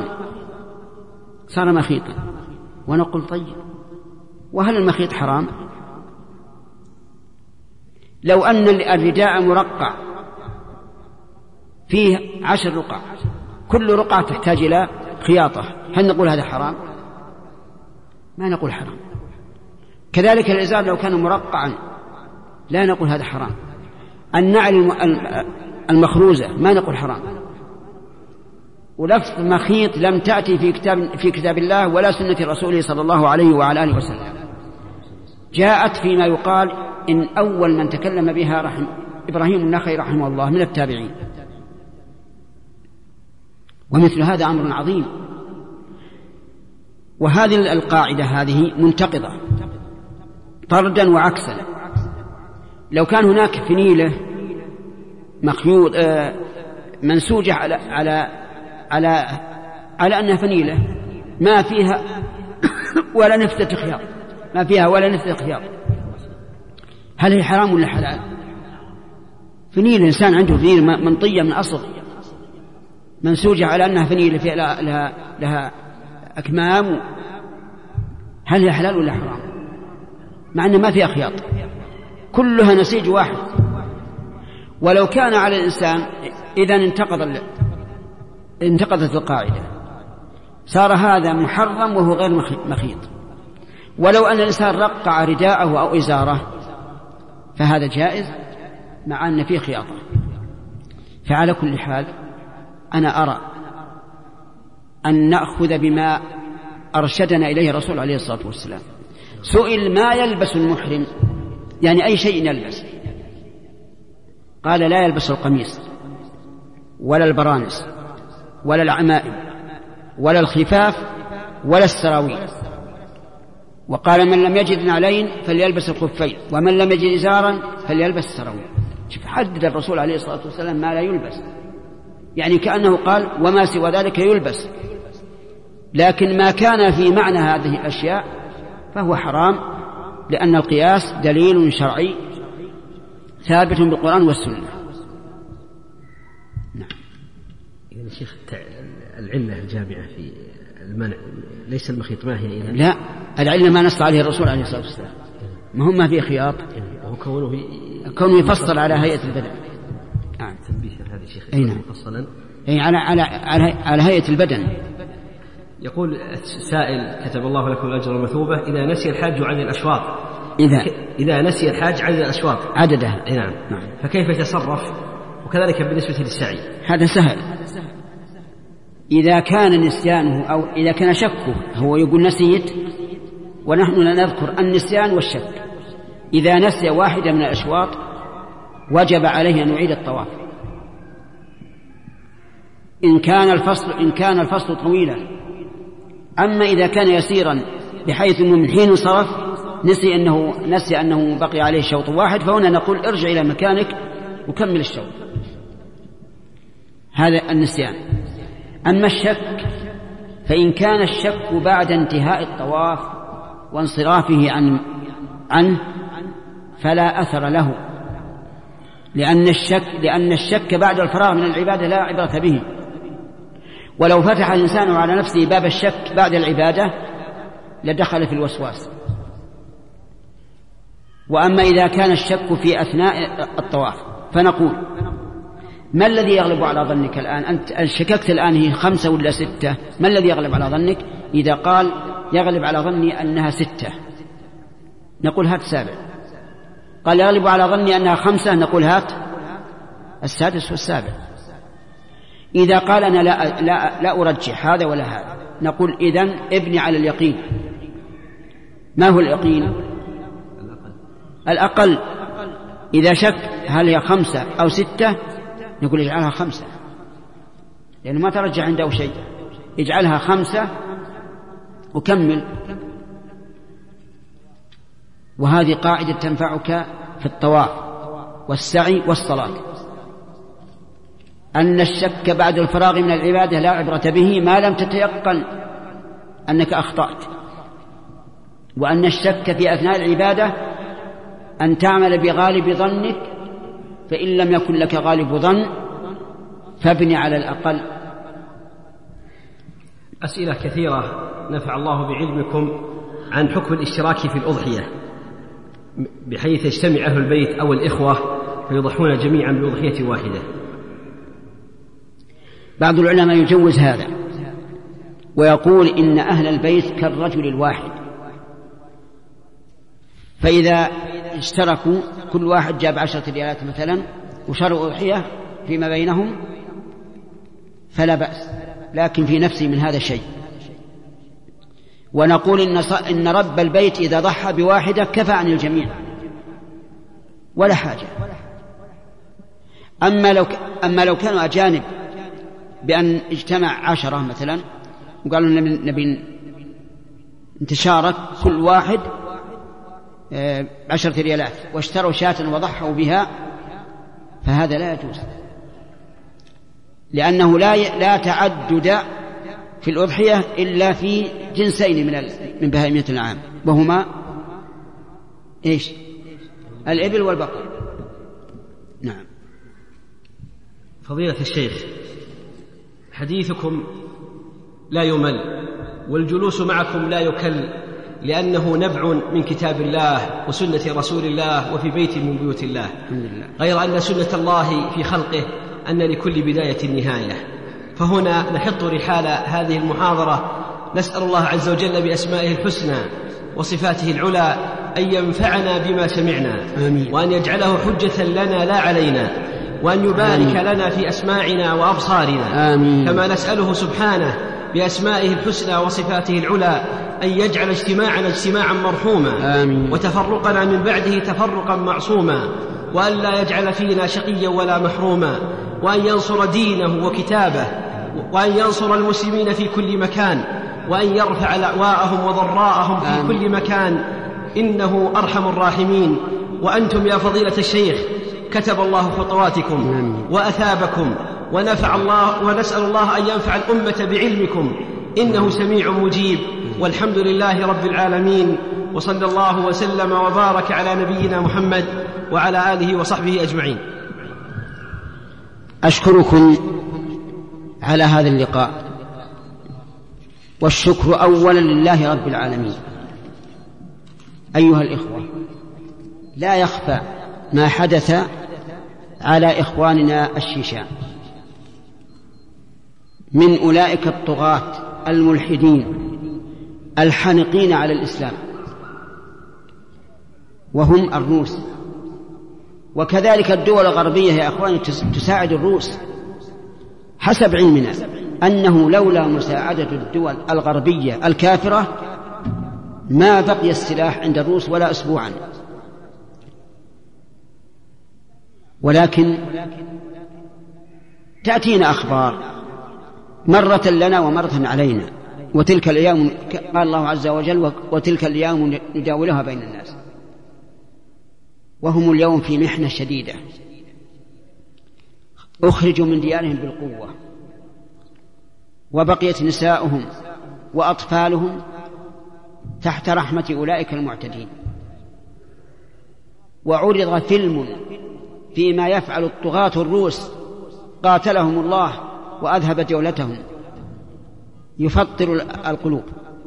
مخيطا. ونقول طيب، وهل المخيط حرام؟ لو أن الرداء مرقع فيه 10 رقع، كل رقعة تحتاج إلى خياطة، هل نقول هذا حرام؟ ما نقول حرام. كذلك الإزار لو كان مرقعا لا نقول هذا حرام. النعل المخروزة ما نقول حرام. ولفظ مخيط لم تأتي في كتاب الله ولا سنة رسوله صلى الله عليه وعلى آله وسلم. جاءت فيما يقال إن أول من تكلم بها إبراهيم النخعي رحمه الله من التابعين. ومثل هذا أمر عظيم. وهذه القاعدة هذه منتقضة طردا وعكسا. لو كان هناك فنيلة مخيوط منسوجة على أنها فنيلة ما فيها ولا نفتة خياط، ما فيها ولا نفتة خياط، هل هي حرام ولا حلال؟ فنيلة، الإنسان عنده فنيلة منطية من أصل منسوجة على أنها فنيلة فيها لها أكمام، هل هي حلال ولا حرام؟ مع أنها ما فيها خياط، كلها نسيج واحد. ولو كان على الإنسان إذا انتقضت القاعدة، صار هذا محرم وهو غير مخيط. ولو أن الإنسان رقع رداءه أو إزاره فهذا جائز مع أن فيه خياطة. فعلى كل حال أنا أرى أن نأخذ بما أرشدنا إليه الرسول عليه الصلاة والسلام. سئل ما يلبس المحرم، يعني أي شيء يلبس، قال لا يلبس القميص ولا البرانس ولا العمائم ولا الخفاف ولا السراويل. وقال من لم يجد نعلين فليلبس الخفين ومن لم يجد إزارا فليلبس السراويل. شوف، حدد الرسول عليه الصلاة والسلام ما لا يلبس، يعني كأنه قال وما سوى ذلك يلبس. لكن ما كان في معنى هذه الأشياء فهو حرام، لأن القياس دليل شرعي ثابت بالقرآن والسنة. نعم. يعني شيخ العلة الجامعة في المنع ليس المخيط، ما هي إذن؟ لا، العلة ما نص عليه الرسول عليه الصلاة والسلام، ما فيه خياط، كونه يفصل على هيئة البدن. نعم. تنبيه هذا شيخ مفصلا على هيئة البدن. يقول السائل كتب الله لكم الأجر والمثوبة: إذا نسي الحاج عدد الأشواط، إذا نسي الحاج عدد الأشواط عددها، نعم، فكيف يتصرف؟ وكذلك بالنسبة للسعي. هذا سهل. إذا كان نسيانه أو إذا كان شكه، هو يقول نسيت ونحن لا نذكر النسيان والشك. إذا نسي واحدة من الأشواط وجب عليه أن يعيد الطواف. إن كان الفصل طويلا. أما إذا كان يسيرا بحيث أنه من حين انصرف نسي أنه بقي عليه شوط واحد، فهنا نقول ارجع إلى مكانك وكمل الشوط. هذا النسيان. أما الشك فإن كان الشك بعد انتهاء الطواف وانصرافه عنه فلا أثر له، لأن الشك بعد الفراغ من العبادة لا عبرة به. ولو فتح الإنسان على نفسه باب الشك بعد العبادة لدخل في الوسواس. وأما إذا كان الشك في أثناء الطواف فنقول: ما الذي يغلب على ظنك الآن؟ أنت شككت الآن هي 5 ولا 6، ما الذي يغلب على ظنك؟ إذا قال يغلب على ظني أنها 6 نقول هات 7. قال يغلب على ظني أنها 5 نقول هات 6 و7. إذا قال أنا لا أرجح هذا ولا هذا نقول إذن ابني على اليقين. ما هو اليقين؟ الأقل. إذا شك هل هي 5 أو 6 نقول اجعلها 5، لأنه ما ترجح عنده شيء، اجعلها 5 وكمل. وهذه قاعدة تنفعك في الطواف والسعي والصلاة، أن الشك بعد الفراغ من العبادة لا عبرة به ما لم تتيقن أنك أخطأت. وأن الشك في أثناء العبادة أن تعمل بغالب ظنك، فإن لم يكن لك غالب ظن فابني على الأقل. أسئلة كثيرة نفع الله بعلمكم عن حكم الاشتراك في الأضحية، بحيث يجتمع أهل البيت أو الإخوة فيضحون جميعا بأضحية واحدة. بعض العلماء يجوز هذا ويقول إن أهل البيت كالرجل الواحد، فإذا اشتركوا كل واحد جاب 10 ريالات مثلا وشروا أضحية فيما بينهم فلا بأس، لكن في نفسي من هذا شيء. ونقول إن رب البيت إذا ضحى بواحدة كفى عن الجميع، ولا حاجة. أما لو كانوا أجانب بأن اجتمع 10 مثلا وقالوا نبي نتشارك كل واحد 10 ريالات واشتروا شاة وضحوا بها، فهذا لا يجوز، لأنه لا تعدد في الأضحية إلا في جنسين من بهائمية الأنعام، وهما إيش؟ الإبل والبقر. نعم. فضيلة الشيخ، حديثكم لا يمل والجلوس معكم لا يكل، لأنه نبع من كتاب الله وسنة رسول الله وفي بيت من بيوت الله، غير أن سنة الله في خلقه أن لكل بداية نهاية. فهنا نحط رحال هذه المحاضرة نسأل الله عز وجل بأسمائه الحسنى وصفاته العلى أن ينفعنا بما سمعنا، وأن يجعله حجة لنا لا علينا، وأن يبارك لنا في أسماعنا وأبصارنا، كما نسأله سبحانه بأسمائه الحسنى وصفاته العلى أن يجعل اجتماعنا اجتماعا مرحوما وتفرقنا من بعده تفرقا معصوما، وأن لا يجعل فينا شقيا ولا محروما، وأن ينصر دينه وكتابه، وأن ينصر المسلمين في كل مكان، وأن يرفع لأواءهم وضراءهم في كل مكان، إنه أرحم الراحمين. وأنتم يا فضيلة الشيخ كتب الله خطواتكم وأثابكم ونفع الله، ونسأل الله أن ينفع الأمة بعلمكم، إنه سميع مجيب. والحمد لله رب العالمين، وصلى الله وسلم وبارك على نبينا محمد وعلى آله وصحبه أجمعين. أشكركم على هذا اللقاء، والشكر أولا لله رب العالمين. أيها الإخوة، لا يخفى ما حدث على إخواننا الشيشان من أولئك الطغاة الملحدين الحانقين على الإسلام، وهم الروس، وكذلك الدول الغربية يا أخواني تساعد الروس. حسب علمنا أنه لولا مساعدة الدول الغربية الكافرة ما بقي السلاح عند الروس ولا أسبوعا. ولكن تأتينا أخبار مرة لنا ومرة علينا، وتلك الأيام قال الله عز وجل وتلك الأيام نداولها بين الناس، وهم اليوم في محنة شديدة، أخرجوا من ديارهم بالقوة، وبقيت نساؤهم وأطفالهم تحت رحمة أولئك المعتدين. وعرض فيلم فيما يفعل الطغاة الروس قاتلهم الله وأذهب دولتهم يفطر القلوب.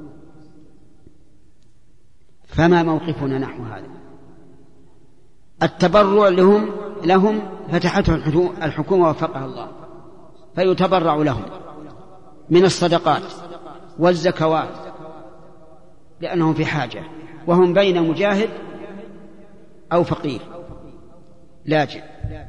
فما موقفنا نحو هذا؟ التبرع لهم فتحته الحكومة وفقها الله، فيتبرع لهم من الصدقات والزكوات لأنهم في حاجة، وهم بين مجاهد أو فقير لاجئ.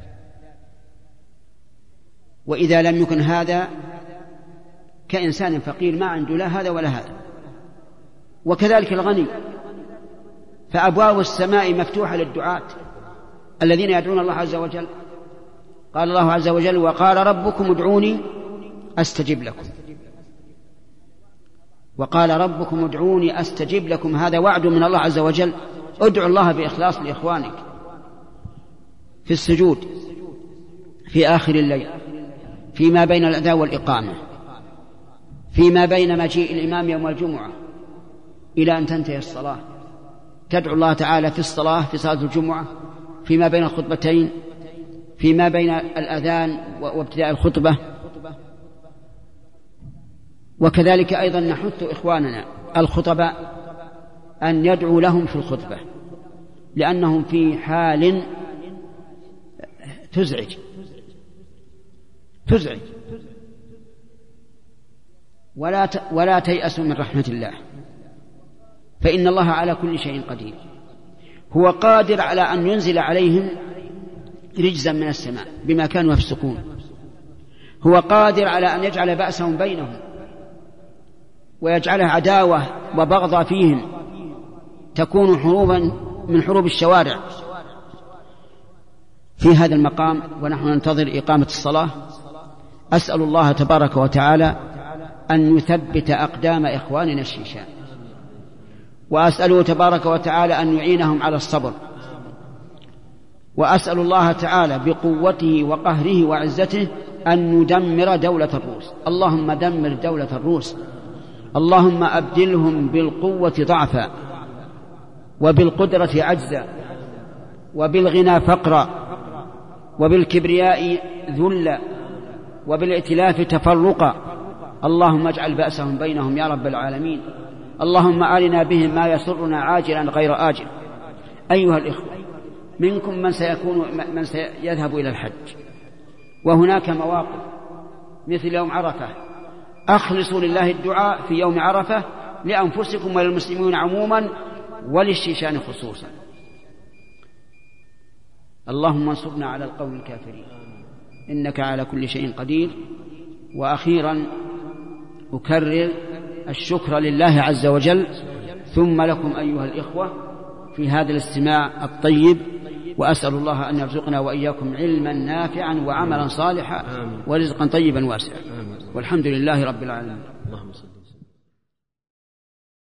وإذا لم يكن هذا كإنسان فقير ما عنده لا هذا ولا هذا. وكذلك الغني، فأبواب السماء مفتوحة للدعاة الذين يدعون الله عز وجل. قال الله عز وجل وقال ربكم ادعوني أستجب لكم، وقال ربكم ادعوني أستجب لكم، هذا وعد من الله عز وجل. ادعوا الله بإخلاص لإخوانك في السجود في آخر الليل، فيما بين الأذان والإقامة، فيما بين مجيء الإمام يوم الجمعة إلى أن تنتهي الصلاة، تدعو الله تعالى في الصلاة في صلاة الجمعة، فيما بين الخطبتين، فيما بين الأذان وابتداء الخطبة. وكذلك أيضا نحث إخواننا الخطباء أن يدعوا لهم في الخطبة، لأنهم في حال تزعج ولا تيأسوا من رحمة الله، فإن الله على كل شيء قدير. هو قادر على أن ينزل عليهم رجزا من السماء بما كانوا يفسقون، هو قادر على أن يجعل بأسهم بينهم ويجعلها عداوة وبغضة فيهم تكون حروبا من حروب الشوارع. في هذا المقام ونحن ننتظر إقامة الصلاة أسأل الله تبارك وتعالى أن يثبت أقدام إخواننا الشيشان، وأسأله تبارك وتعالى أن يعينهم على الصبر، وأسأل الله تعالى بقوته وقهره وعزته أن ندمر دولة الروس. اللهم دمر دولة الروس، اللهم أبدلهم بالقوة ضعفا، وبالقدرة عجزا، وبالغنى فقرا، وبالكبرياء ذلا، وبالائتلاف تفرقا. اللهم اجعل بأسهم بينهم يا رب العالمين. اللهم أرنا بهم ما يسرنا عاجلا غير آجل. أيها الإخوة، منكم من سيذهب إلى الحج، وهناك مواقف مثل يوم عرفة. أخلصوا لله الدعاء في يوم عرفة لأنفسكم وللمسلمين عموما وللشيشان خصوصا. اللهم انصرنا على القوم الكافرين إنك على كل شيء قدير. وأخيرا أكرر الشكر لله عز وجل ثم لكم أيها الإخوة في هذا الاستماع الطيب، وأسأل الله أن يرزقنا وإياكم علما نافعا وعملا صالحا ورزقا طيبا واسعا، والحمد لله رب العالمين.